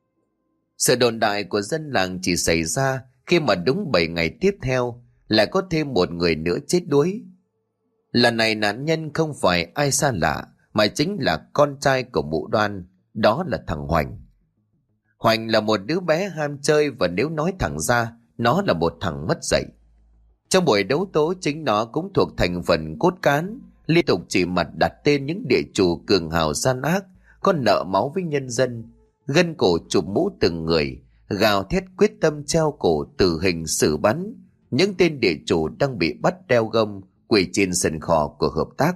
Sự đồn đại của dân làng chỉ xảy ra khi mà đúng 7 ngày tiếp theo lại có thêm một người nữa chết đuối. Lần này nạn nhân không phải ai xa lạ, mà chính là con trai của mụ Đoan, đó là thằng Hoành. Hoành là một đứa bé ham chơi, và nếu nói thẳng ra, nó là một thằng mất dạy. Trong buổi đấu tố, chính nó cũng thuộc thành phần cốt cán, liên tục chỉ mặt đặt tên những địa chủ cường hào gian ác, có nợ máu với nhân dân, gân cổ chụp mũ từng người, gào thét quyết tâm treo cổ tử hình xử bắn những tên địa chủ đang bị bắt đeo gông quỳ trên sân khò của hợp tác.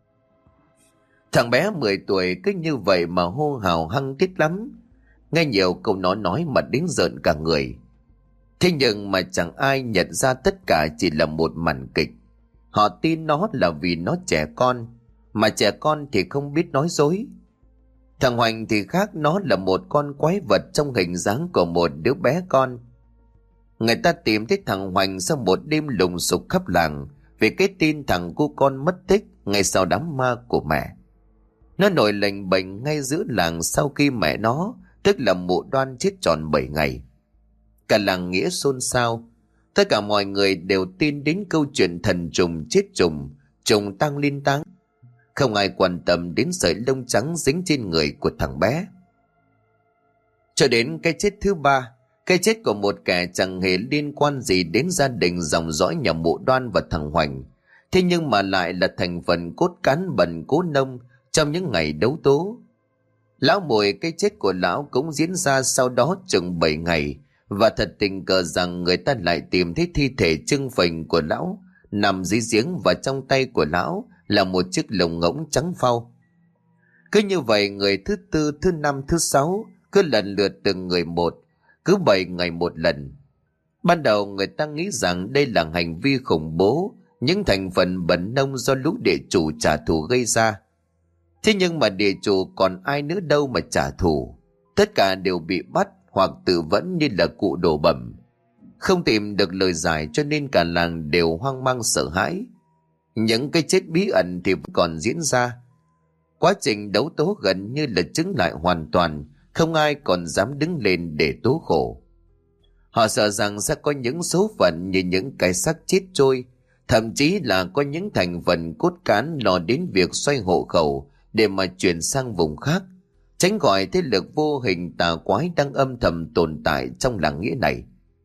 Thằng bé 10 tuổi cứ như vậy mà hô hào hăng tiết lắm, nghe nhiều câu nói mà đến rợn cả người. Thế nhưng mà chẳng ai nhận ra tất cả chỉ là một màn kịch. Họ tin nó là vì nó trẻ con, mà trẻ con thì không biết nói dối. Thằng Hoành thì khác, nó là một con quái vật trong hình dáng của một đứa bé con. Người ta tìm thấy thằng Hoành sau một đêm lùng sục khắp làng vì cái tin thằng cu con mất tích ngay sau đám ma của mẹ. Nó nổi lệnh bệnh ngay giữa làng sau khi mẹ nó, tức là mụ Đoan, chết tròn 7 ngày. Cả làng nghĩa xôn xao, tất cả mọi người đều tin đến câu chuyện thần trùng chết trùng, trùng tăng liên táng. Không ai quan tâm đến sợi lông trắng dính trên người của thằng bé. Cho đến cái chết thứ 3, cái chết của một kẻ chẳng hề liên quan gì đến gia đình dòng dõi nhà mụ Đoan và thằng Hoành, thế nhưng mà lại là thành phần cốt cán bần cố nông trong những ngày đấu tố. Lão Mùi, cái chết của lão cũng diễn ra sau đó chừng 7 ngày, và thật tình cờ rằng người ta lại tìm thấy thi thể trưng phình của lão nằm dưới giếng, và trong tay của lão là một chiếc lồng ngỗng trắng phau. Cứ như vậy, người thứ 4, thứ 5, thứ 6 cứ lần lượt từng người một, cứ 7 ngày một lần. Ban đầu người ta nghĩ rằng đây là hành vi khủng bố, những thành phần bẩn nông do lũ địa chủ trả thù gây ra. Thế nhưng mà địa chủ còn ai nữa đâu mà trả thù. Tất cả đều bị bắt hoặc tự vẫn như là cụ đồ bẩm. Không tìm được lời giải cho nên cả làng đều hoang mang sợ hãi. Những cái chết bí ẩn thì vẫn còn diễn ra. Quá trình đấu tố gần như là chứng lại hoàn toàn, không ai còn dám đứng lên để tố khổ. Họ sợ rằng sẽ có những số phận như những cái xác chết trôi, thậm chí là có những thành phần cốt cán lo đến việc xoay hộ khẩu để mà chuyển sang vùng khác, tránh gọi thế lực vô hình tà quái đang âm thầm tồn tại trong làng nghĩa này.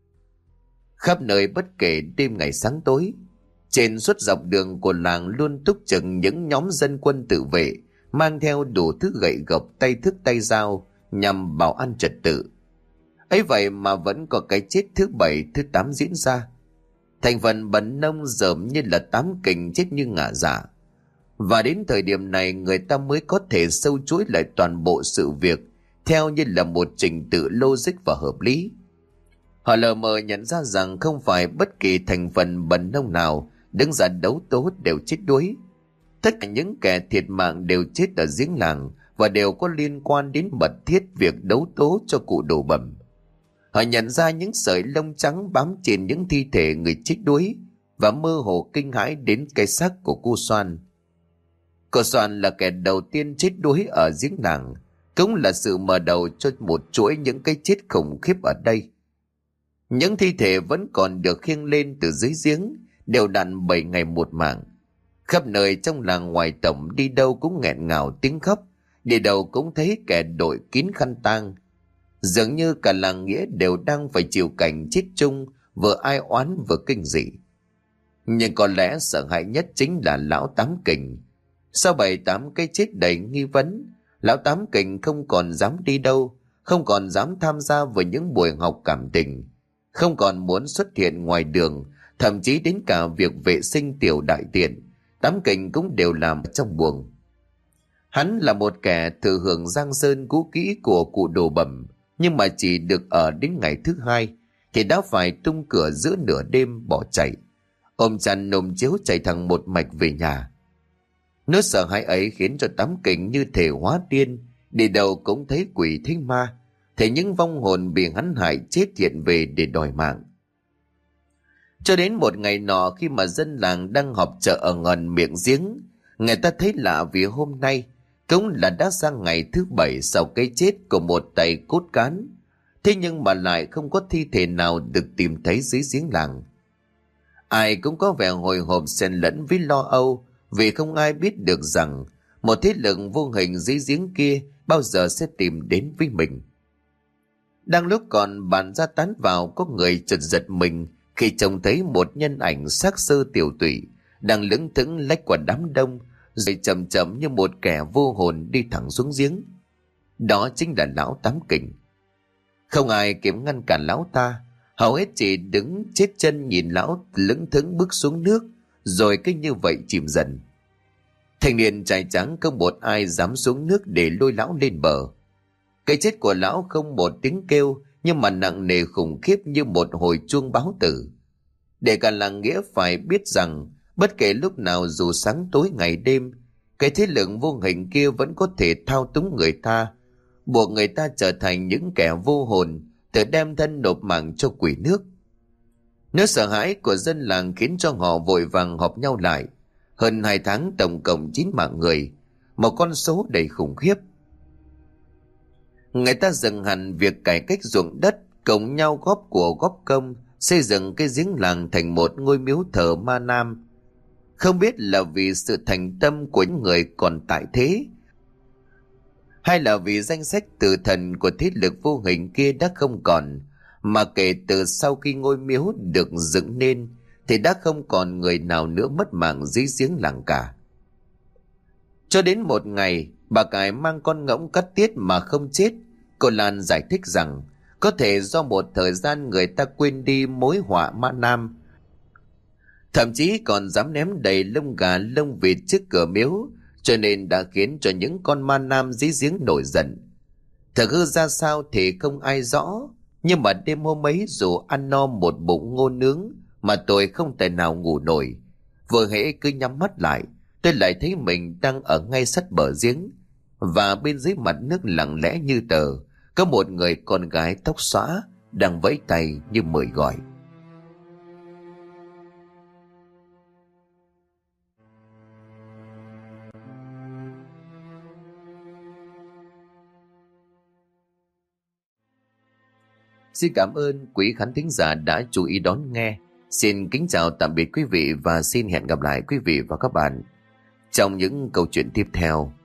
Khắp nơi bất kể đêm ngày sáng tối, trên suốt dọc đường của làng luôn túc trực những nhóm dân quân tự vệ, mang theo đủ thứ gậy gộc, tay thước tay dao nhằm bảo an trật tự. Ấy vậy mà vẫn có cái chết thứ 7, thứ 8 diễn ra. Thành phần bần nông dởm như là tám kình chết như ngả dạ. Và đến thời điểm này người ta mới có thể sâu chuỗi lại toàn bộ sự việc theo như là một trình tự logic và hợp lý. Họ lờ mờ nhận ra rằng không phải bất kỳ thành phần bần nông nào đứng ra đấu tố đều chết đuối. Tất cả những kẻ thiệt mạng đều chết ở giếng làng và đều có liên quan đến mật thiết việc đấu tố cho cụ đồ bẩm. Họ nhận ra những sợi lông trắng bám trên những thi thể người chết đuối và mơ hồ kinh hãi đến cái xác của cô Soan. Cô Soan là kẻ đầu tiên chết đuối ở giếng làng, cũng là sự mở đầu cho một chuỗi những cái chết khủng khiếp ở đây. Những thi thể vẫn còn được khiêng lên từ dưới giếng, đều đặn 7 ngày một mảng. Khắp nơi trong làng ngoài tổng đi đâu cũng nghẹn ngào tiếng khóc, đi đâu cũng thấy kẻ đội kín khăn tang. Dường như cả làng nghĩa đều đang phải chịu cảnh chết chung, vừa ai oán vừa kinh dị. Nhưng có lẽ sợ hãi nhất chính là lão Tám Kình. Sau 7-8 cái chết đầy nghi vấn, lão Tám Kình không còn dám đi đâu, không còn dám tham gia vào những buổi học cảm tình, không còn muốn xuất hiện ngoài đường, thậm chí đến cả việc vệ sinh tiểu đại tiện, Tám Kình cũng đều làm trong buồng. Hắn là một kẻ thừa hưởng giang sơn cũ kỹ của cụ đồ bẩm, nhưng mà chỉ được ở đến ngày thứ 2 thì đã phải tung cửa giữa nửa đêm bỏ chạy, ôm chăn nồm chiếu chạy thẳng một mạch về nhà. Nỗi sợ hãi ấy khiến cho Tám Kình như thể hóa điên, đi đâu cũng thấy quỷ thấy ma, thấy những vong hồn bị hắn hại chết hiện về để đòi mạng. Cho đến một ngày nọ, khi mà dân làng đang họp chợ ở ngần miệng giếng, người ta thấy lạ vì hôm nay cũng là đã sang ngày thứ 7 sau cái chết của một tay cốt cán, thế nhưng mà lại không có thi thể nào được tìm thấy dưới giếng làng. Ai cũng có vẻ hồi hộp xen lẫn với lo âu, vì không ai biết được rằng một thế lực vô hình dưới giếng kia bao giờ sẽ tìm đến với mình. Đang lúc còn bàn ra tán vào, có người chợt giật mình khi trông thấy một nhân ảnh xác xơ tiểu tụy đang lững thững lách qua đám đông, rồi chậm chậm như một kẻ vô hồn đi thẳng xuống giếng. Đó chính là lão Tám Kình. Không ai kịp ngăn cản lão ta, hầu hết chỉ đứng chết chân nhìn lão lững thững bước xuống nước, rồi cứ như vậy chìm dần. Thanh niên trai trắng không một ai dám xuống nước để lôi lão lên bờ. Cái chết của lão không một tiếng kêu, nhưng mà nặng nề khủng khiếp như một hồi chuông báo tử, để cả làng nghĩa phải biết rằng bất kể lúc nào, dù sáng tối ngày đêm, cái thế lực vô hình kia vẫn có thể thao túng người ta, buộc người ta trở thành những kẻ vô hồn, tự đem thân nộp mạng cho quỷ nước. Nỗi sợ hãi của dân làng khiến cho họ vội vàng họp nhau lại. Hơn 2 tháng tổng cộng 9 mạng người, một con số đầy khủng khiếp. Người ta dừng hẳn việc cải cách ruộng đất, cùng nhau góp của góp công, xây dựng cái giếng làng thành một ngôi miếu thờ ma nam. Không biết là vì sự thành tâm của những người còn tại thế, hay là vì danh sách tử thần của thế lực vô hình kia đã không còn, mà kể từ sau khi ngôi miếu được dựng nên thì đã không còn người nào nữa mất mạng dưới giếng làng cả. Cho đến một ngày, bà Cải mang con ngỗng cắt tiết mà không chết. Cô Lan giải thích rằng có thể do một thời gian người ta quên đi mối họa ma nam, thậm chí còn dám ném đầy lông gà lông vịt trước cửa miếu, cho nên đã khiến cho những con ma nam dưới giếng nổi giận. Thật hư ra sao thì không ai rõ, nhưng mà đêm hôm ấy dù ăn no một bụng ngô nướng mà tôi không thể nào ngủ nổi. Vừa hễ cứ nhắm mắt lại, tôi lại thấy mình đang ở ngay sát bờ giếng, và bên dưới mặt nước lặng lẽ như tờ có một người con gái tóc xõa đang vẫy tay như mời gọi. Xin cảm ơn quý khán thính giả đã chú ý đón nghe. Xin kính chào tạm biệt quý vị và xin hẹn gặp lại quý vị và các bạn trong những câu chuyện tiếp theo.